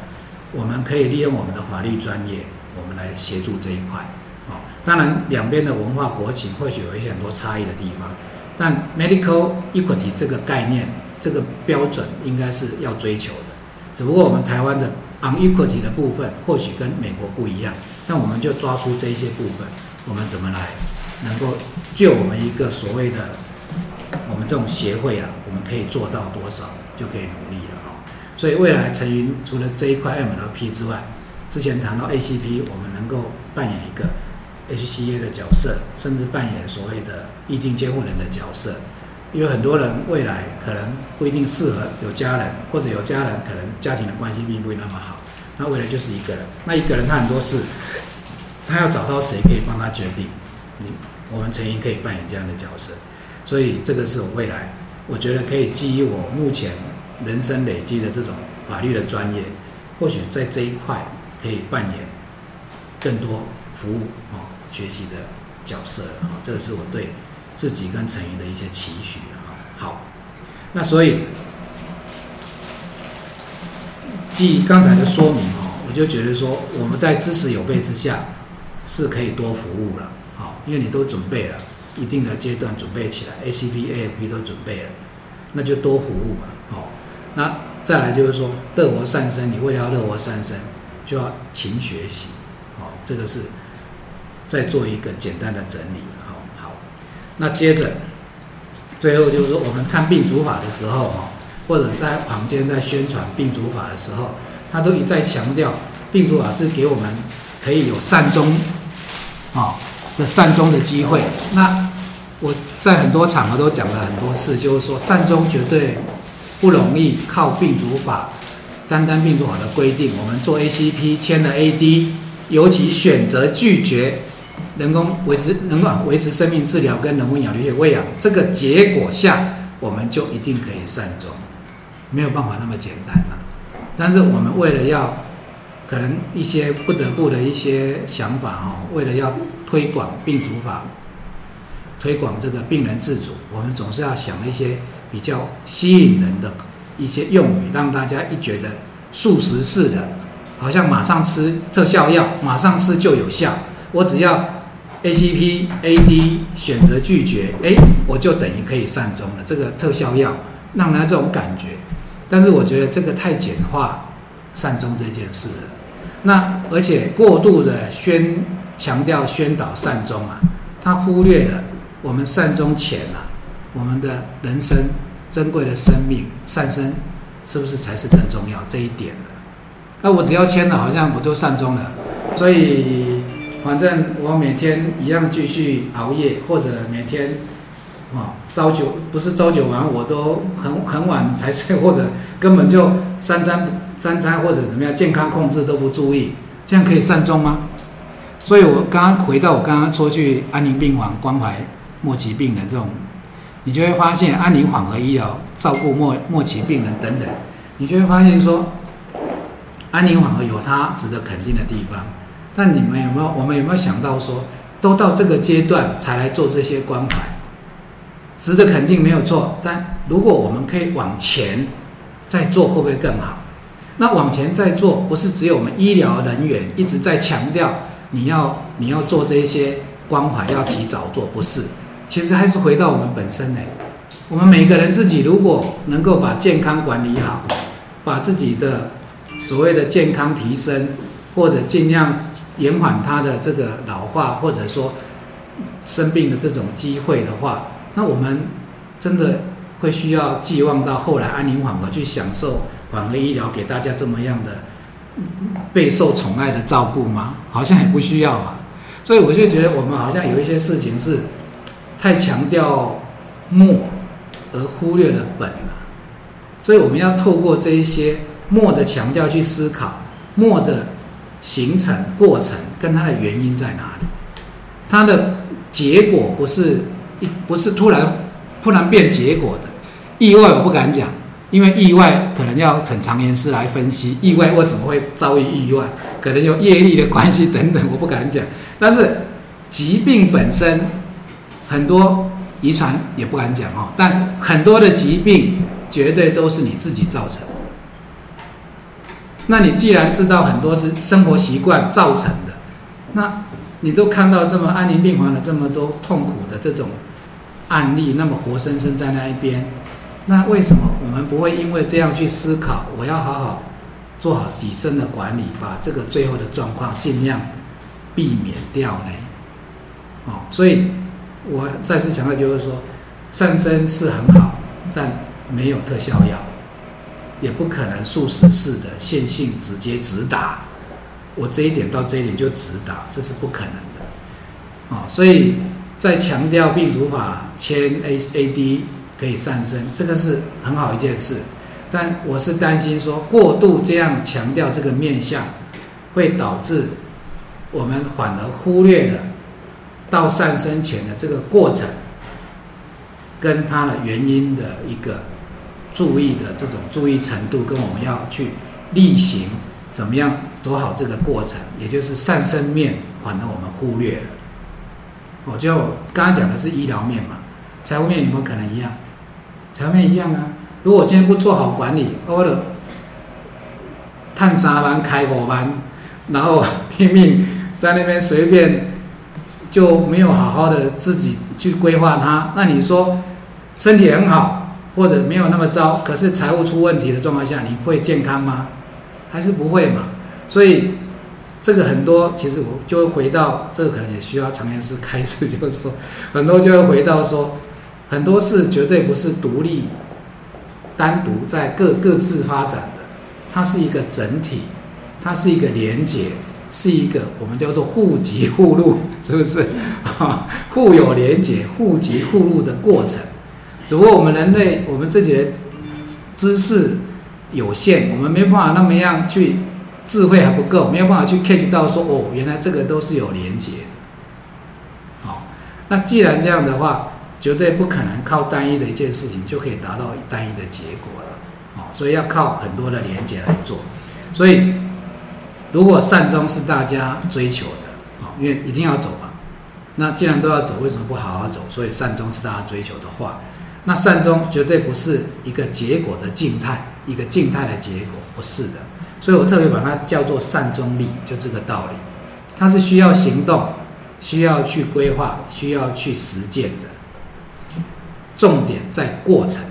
A: 我们可以利用我们的法律专业，我们来协助这一块。哦，当然两边的文化国情或许有一些很多差异的地方，但 medical equity 这个概念、这个标准应该是要追求的。只不过我们台湾的 unequity 的部分或许跟美国不一样，但我们就抓出这一些部分，我们怎么来能够就我们一个所谓的我们这种协会啊，我们可以做到多少就可以努力了哦。所以未来陈云除了这一块 M L P 之外，之前谈到 A C P， 我们能够扮演一个 H C A 的角色，甚至扮演所谓的意定监护人的角色。因为很多人未来可能不一定适合有家人，或者有家人可能家庭的关系并不会那么好，那未来就是一个人，那一个人他很多事，他要找到谁可以帮他决定，你我们陈云可以扮演这样的角色。所以这个是我未来我觉得可以基于我目前人生累积的这种法律的专业，或许在这一块可以扮演更多服务、哦、学习的角色、哦、这个是我对自己跟陈云的一些期许、哦、好，那所以基于刚才的说明、哦、我就觉得说我们在知识有备之下是可以多服务了、哦、因为你都准备了一定的阶段准备起来 A C P、A F P 都准备了，那就多服务嘛、哦、那再来就是说乐活善生，你为了要乐活善生就要勤学习、哦、这个是再做一个简单的整理、哦、好，那接着最后就是说我们看病主法的时候、哦、或者在坊间在宣传病主法的时候，他都一再强调病主法是给我们可以有善终、哦、的善终的机会。那我在很多场合都讲了很多次，就是说善终绝对不容易靠病主法单单病主法的规定，我们做 A C P 签了 A D， 尤其选择拒绝人工维持能够维持生命治疗跟人工养流血喂养这个结果下，我们就一定可以善终，没有办法那么简单啦。但是我们为了要可能一些不得不的一些想法、哦、为了要推广病主法，推广这个病人自主，我们总是要想一些比较吸引人的一些用语，让大家一觉得速食式的，好像马上吃特效药，马上吃就有效，我只要 A C P、A D 选择拒绝，哎，我就等于可以善终了。这个特效药让人家这种感觉，但是我觉得这个太简化善终这件事了。那而且过度的宣强调宣导善终啊，他忽略了我们善终前啊，我们的人生珍贵的生命善生是不是才是更重要这一点了？那我只要签了，好像我就善终了。所以反正我每天一样继续熬夜，或者每天哦朝九不是朝九晚我都很很晚才睡，或者根本就三餐三餐或者怎么样健康控制都不注意，这样可以善终吗？所以我刚刚回到我刚刚说去安宁病房关怀末期病人这种，你就会发现安宁缓和医疗照顾末末期病人等等，你就会发现说安宁缓和有它值得肯定的地方，但你们有没有我们有没有想到说都到这个阶段才来做这些关怀，值得肯定没有错，但如果我们可以往前再做会不会更好？那往前再做不是只有我们医疗人员一直在强调你要你要做这些关怀要提早做，不是，其实还是回到我们本身。我们每个人自己如果能够把健康管理好，把自己的所谓的健康提升，或者尽量延缓他的这个老化或者说生病的这种机会的话，那我们真的会需要寄望到后来安宁缓和去享受缓和医疗给大家这么样的备受宠爱的照顾吗？好像也不需要啊。所以我就觉得我们好像有一些事情是太强调末而忽略了本了，所以我们要透过这一些末的强调去思考末的形成过程跟它的原因在哪里，它的结果不是不是突然突然变结果的。意外我不敢讲，因为意外可能要很长年式来分析，意外为什么会遭遇意外，可能有业力的关系等等，我不敢讲。但是疾病本身很多遗传也不敢讲哦，但很多的疾病绝对都是你自己造成的。 那你既然知道很多是生活习惯造成的，那你都看到这么安宁病房的这么多痛苦的这种案例，那么活生生在那一边，那为什么我们不会因为这样去思考，我要好好做好己身的管理，把这个最后的状况尽量避免掉呢？哦，所以我再次强调就是说，善生是很好，但没有特效药，也不可能数十式的线性直接直达，我这一点到这一点就直达，这是不可能的。哦，所以在强调病主法签 A A D 可以善生，这个是很好一件事，但我是担心说过度这样强调这个面向，会导致我们反而忽略了到善生前的这个过程，跟它的原因的一个注意的这种注意程度，跟我们要去例行怎么样走好这个过程，也就是善生面，反而我们忽略了。我就刚刚讲的是医疗面嘛，财务面有没有可能一样？财务面一样啊。如果我今天不做好管理，我的探三班开五班，然后拼命在那边随便，就没有好好的自己去规划它。那你说身体很好，或者没有那么糟，可是财务出问题的状况下，你会健康吗？还是不会嘛？所以这个很多，其实我就会回到这个，可能也需要常言师开示，就是说很多就会回到说，很多事绝对不是独立、单独在各各自发展的，它是一个整体，它是一个连结，是一个我们叫做互即互入，是不是？互有连结、互即互入的过程。只不过我们人类，我们自己的知识有限，我们没办法那么样去，智慧还不够，没有办法去 catch 到说，哦，原来这个都是有连结的。好，那既然这样的话，绝对不可能靠单一的一件事情就可以达到单一的结果了。好，所以要靠很多的连结来做。所以，如果善终是大家追求的，好，因为一定要走嘛。那既然都要走，为什么不好好走？所以善终是大家追求的话，那善终绝对不是一个结果的静态，一个静态的结果，不是的。所以我特别把它叫做善终力，就这个道理。它是需要行动，需要去规划，需要去实践的。重点在过程，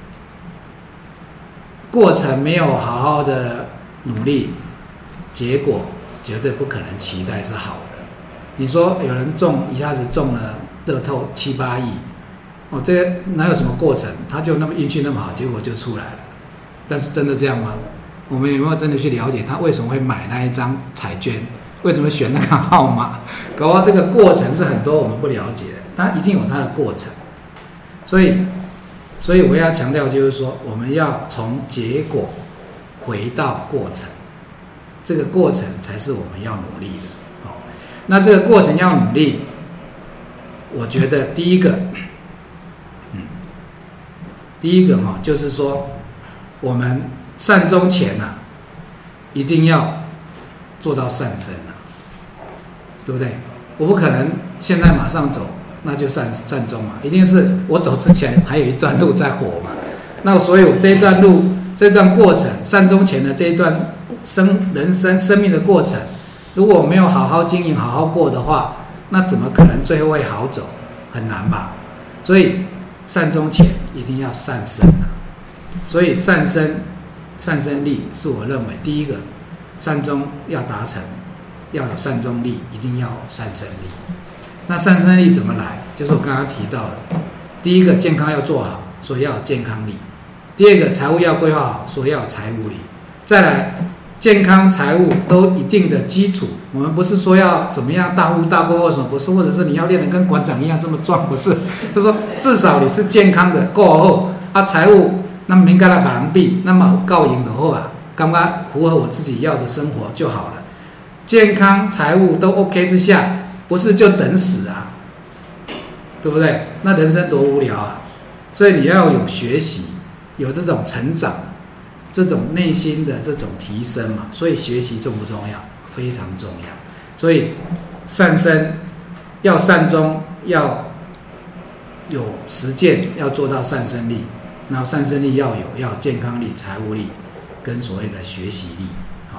A: 过程没有好好的努力，结果绝对不可能期待是好的。你说有人中一下子中了乐透七八亿，哦，这个哪有什么过程？他就那么运气那么好，结果就出来了。但是真的这样吗？我们有没有真的去了解他为什么会买那一张彩券？为什么选那个号码？搞到这个过程是很多我们不了解的，它一定有它的过程。所以，所以我要强调就是说，我们要从结果回到过程，这个过程才是我们要努力的。好，那这个过程要努力，我觉得第一个，嗯，第一个哈，就是说我们善终前啊，一定要做到善生啊，对不对？我不可能现在马上走，那就善善终嘛，一定是我走之前还有一段路在活嘛。那所以我这一段路，这段过程，善终前的这一段生人生生命的过程，如果我没有好好经营、好好过的话，那怎么可能最后会好走？很难吧？所以善终前一定要善生啊。所以善生。善生力是我认为第一个，善终要达成，要有善终力，一定要有善生力。那善生力怎么来？就是我刚刚提到的，第一个健康要做好，所以要有健康力；第二个财务要规划好，所以要有财务力。再来，健康财务都一定的基础，我们不是说要怎么样大富大贵或什么，不是，或者是你要练得跟馆长一样这么壮，不是，就是说至少你是健康的，够好啊，财务。那么应该来把人币，那么够赢的话啊，刚刚符合我自己要的生活就好了。健康、财务都 OK 之下，不是就等死啊，对不对？那人生多无聊啊！所以你要有学习，有这种成长，这种内心的这种提升嘛。所以学习重不重要？非常重要。所以善生要善终，要有实践，要做到善生力。那善生力要有，要有健康力、财务力，跟所谓的学习力，好，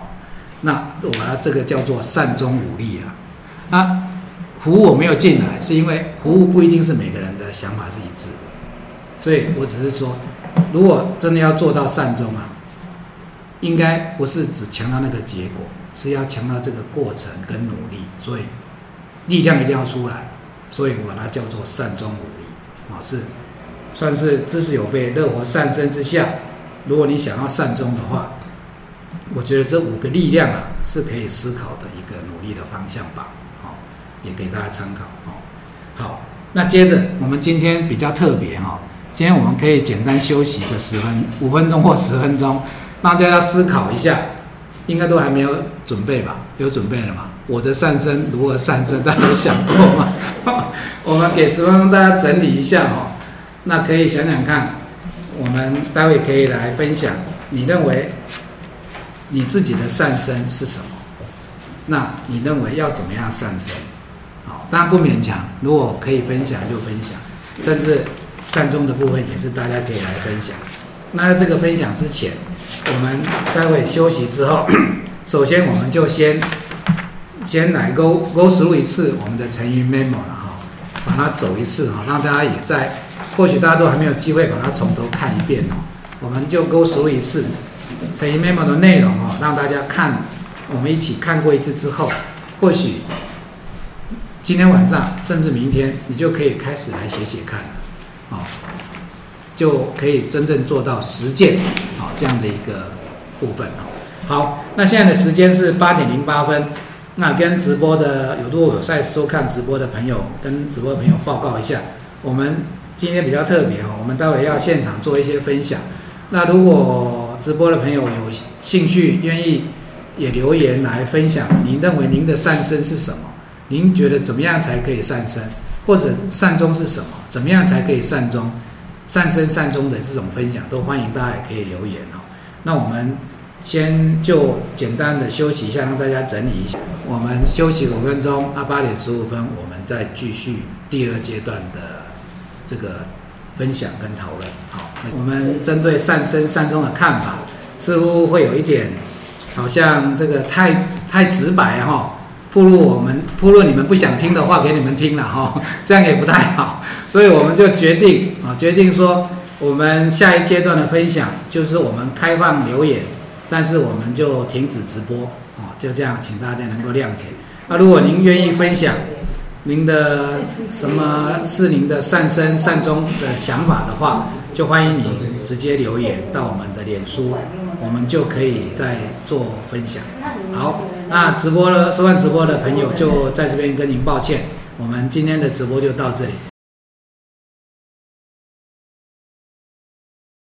A: 那我要这个叫做善终武力啦。那服务我没有进来，是因为服务不一定是每个人的想法是一致的，所以我只是说，如果真的要做到善终啊，应该不是只强调那个结果，是要强调这个过程跟努力，所以力量一定要出来，所以我把它叫做善终武力啊，是算是知识有备，乐活善生之下。如果你想要善终的话，我觉得这五个力量啊是可以思考的一个努力的方向吧，好，也给大家参考。好，那接着我们今天比较特别哈，今天我们可以简单休息个十分五分钟或十分钟，让大家思考一下，应该都还没有准备吧？有准备了吗？我的善生如何善生，大家有想过吗？我们给十分钟大家整理一下哈，那可以想想看，我们待会可以来分享，你认为你自己的善生是什么？那你认为要怎么样善生？好，当然不勉强，如果可以分享就分享，甚至善终的部分也是大家可以来分享。那在这个分享之前，我们待会休息之后，首先我们就先先来 go go through 一次我们的成语 memo 了哈，把它走一次哈，让大家也在，或许大家都还没有机会把它从头看一遍哦，我们就 go through 一次成语 memo 的内容哦，让大家看，我们一起看过一次之后，或许今天晚上甚至明天你就可以开始来写写看了，哦，就可以真正做到实践，好，这样的一个部分哦。好，那现在的时间是八点零八分。那跟直播的有如果有在收看直播的朋友，跟直播的朋友报告一下，我们今天比较特别哦，我们待会要现场做一些分享。那如果直播的朋友有兴趣，愿意也留言来分享，您认为您的善生是什么？您觉得怎么样才可以善生？或者善终是什么？怎么样才可以善终？善生善终的这种分享，都欢迎大家也可以留言哦。那我们先就简单的休息一下，让大家整理一下。我们休息五分钟，啊，八点十五分，我们再继续第二阶段的这个分享跟讨论。好，我们针对善生善终的看法，似乎会有一点好像这个太太直白哈、哦，暴露我们暴露你们不想听的话给你们听了哈、哦，这样也不太好，所以我们就决定啊，决定说我们下一阶段的分享就是我们开放留言。但是我们就停止直播，哦，就这样，请大家能够谅解。那如果您愿意分享您的什么是您的善生善终的想法的话，就欢迎你直接留言到我们的脸书，我们就可以再做分享。好，那直播了收看直播的朋友就在这边跟您抱歉，我们今天的直播就到这里。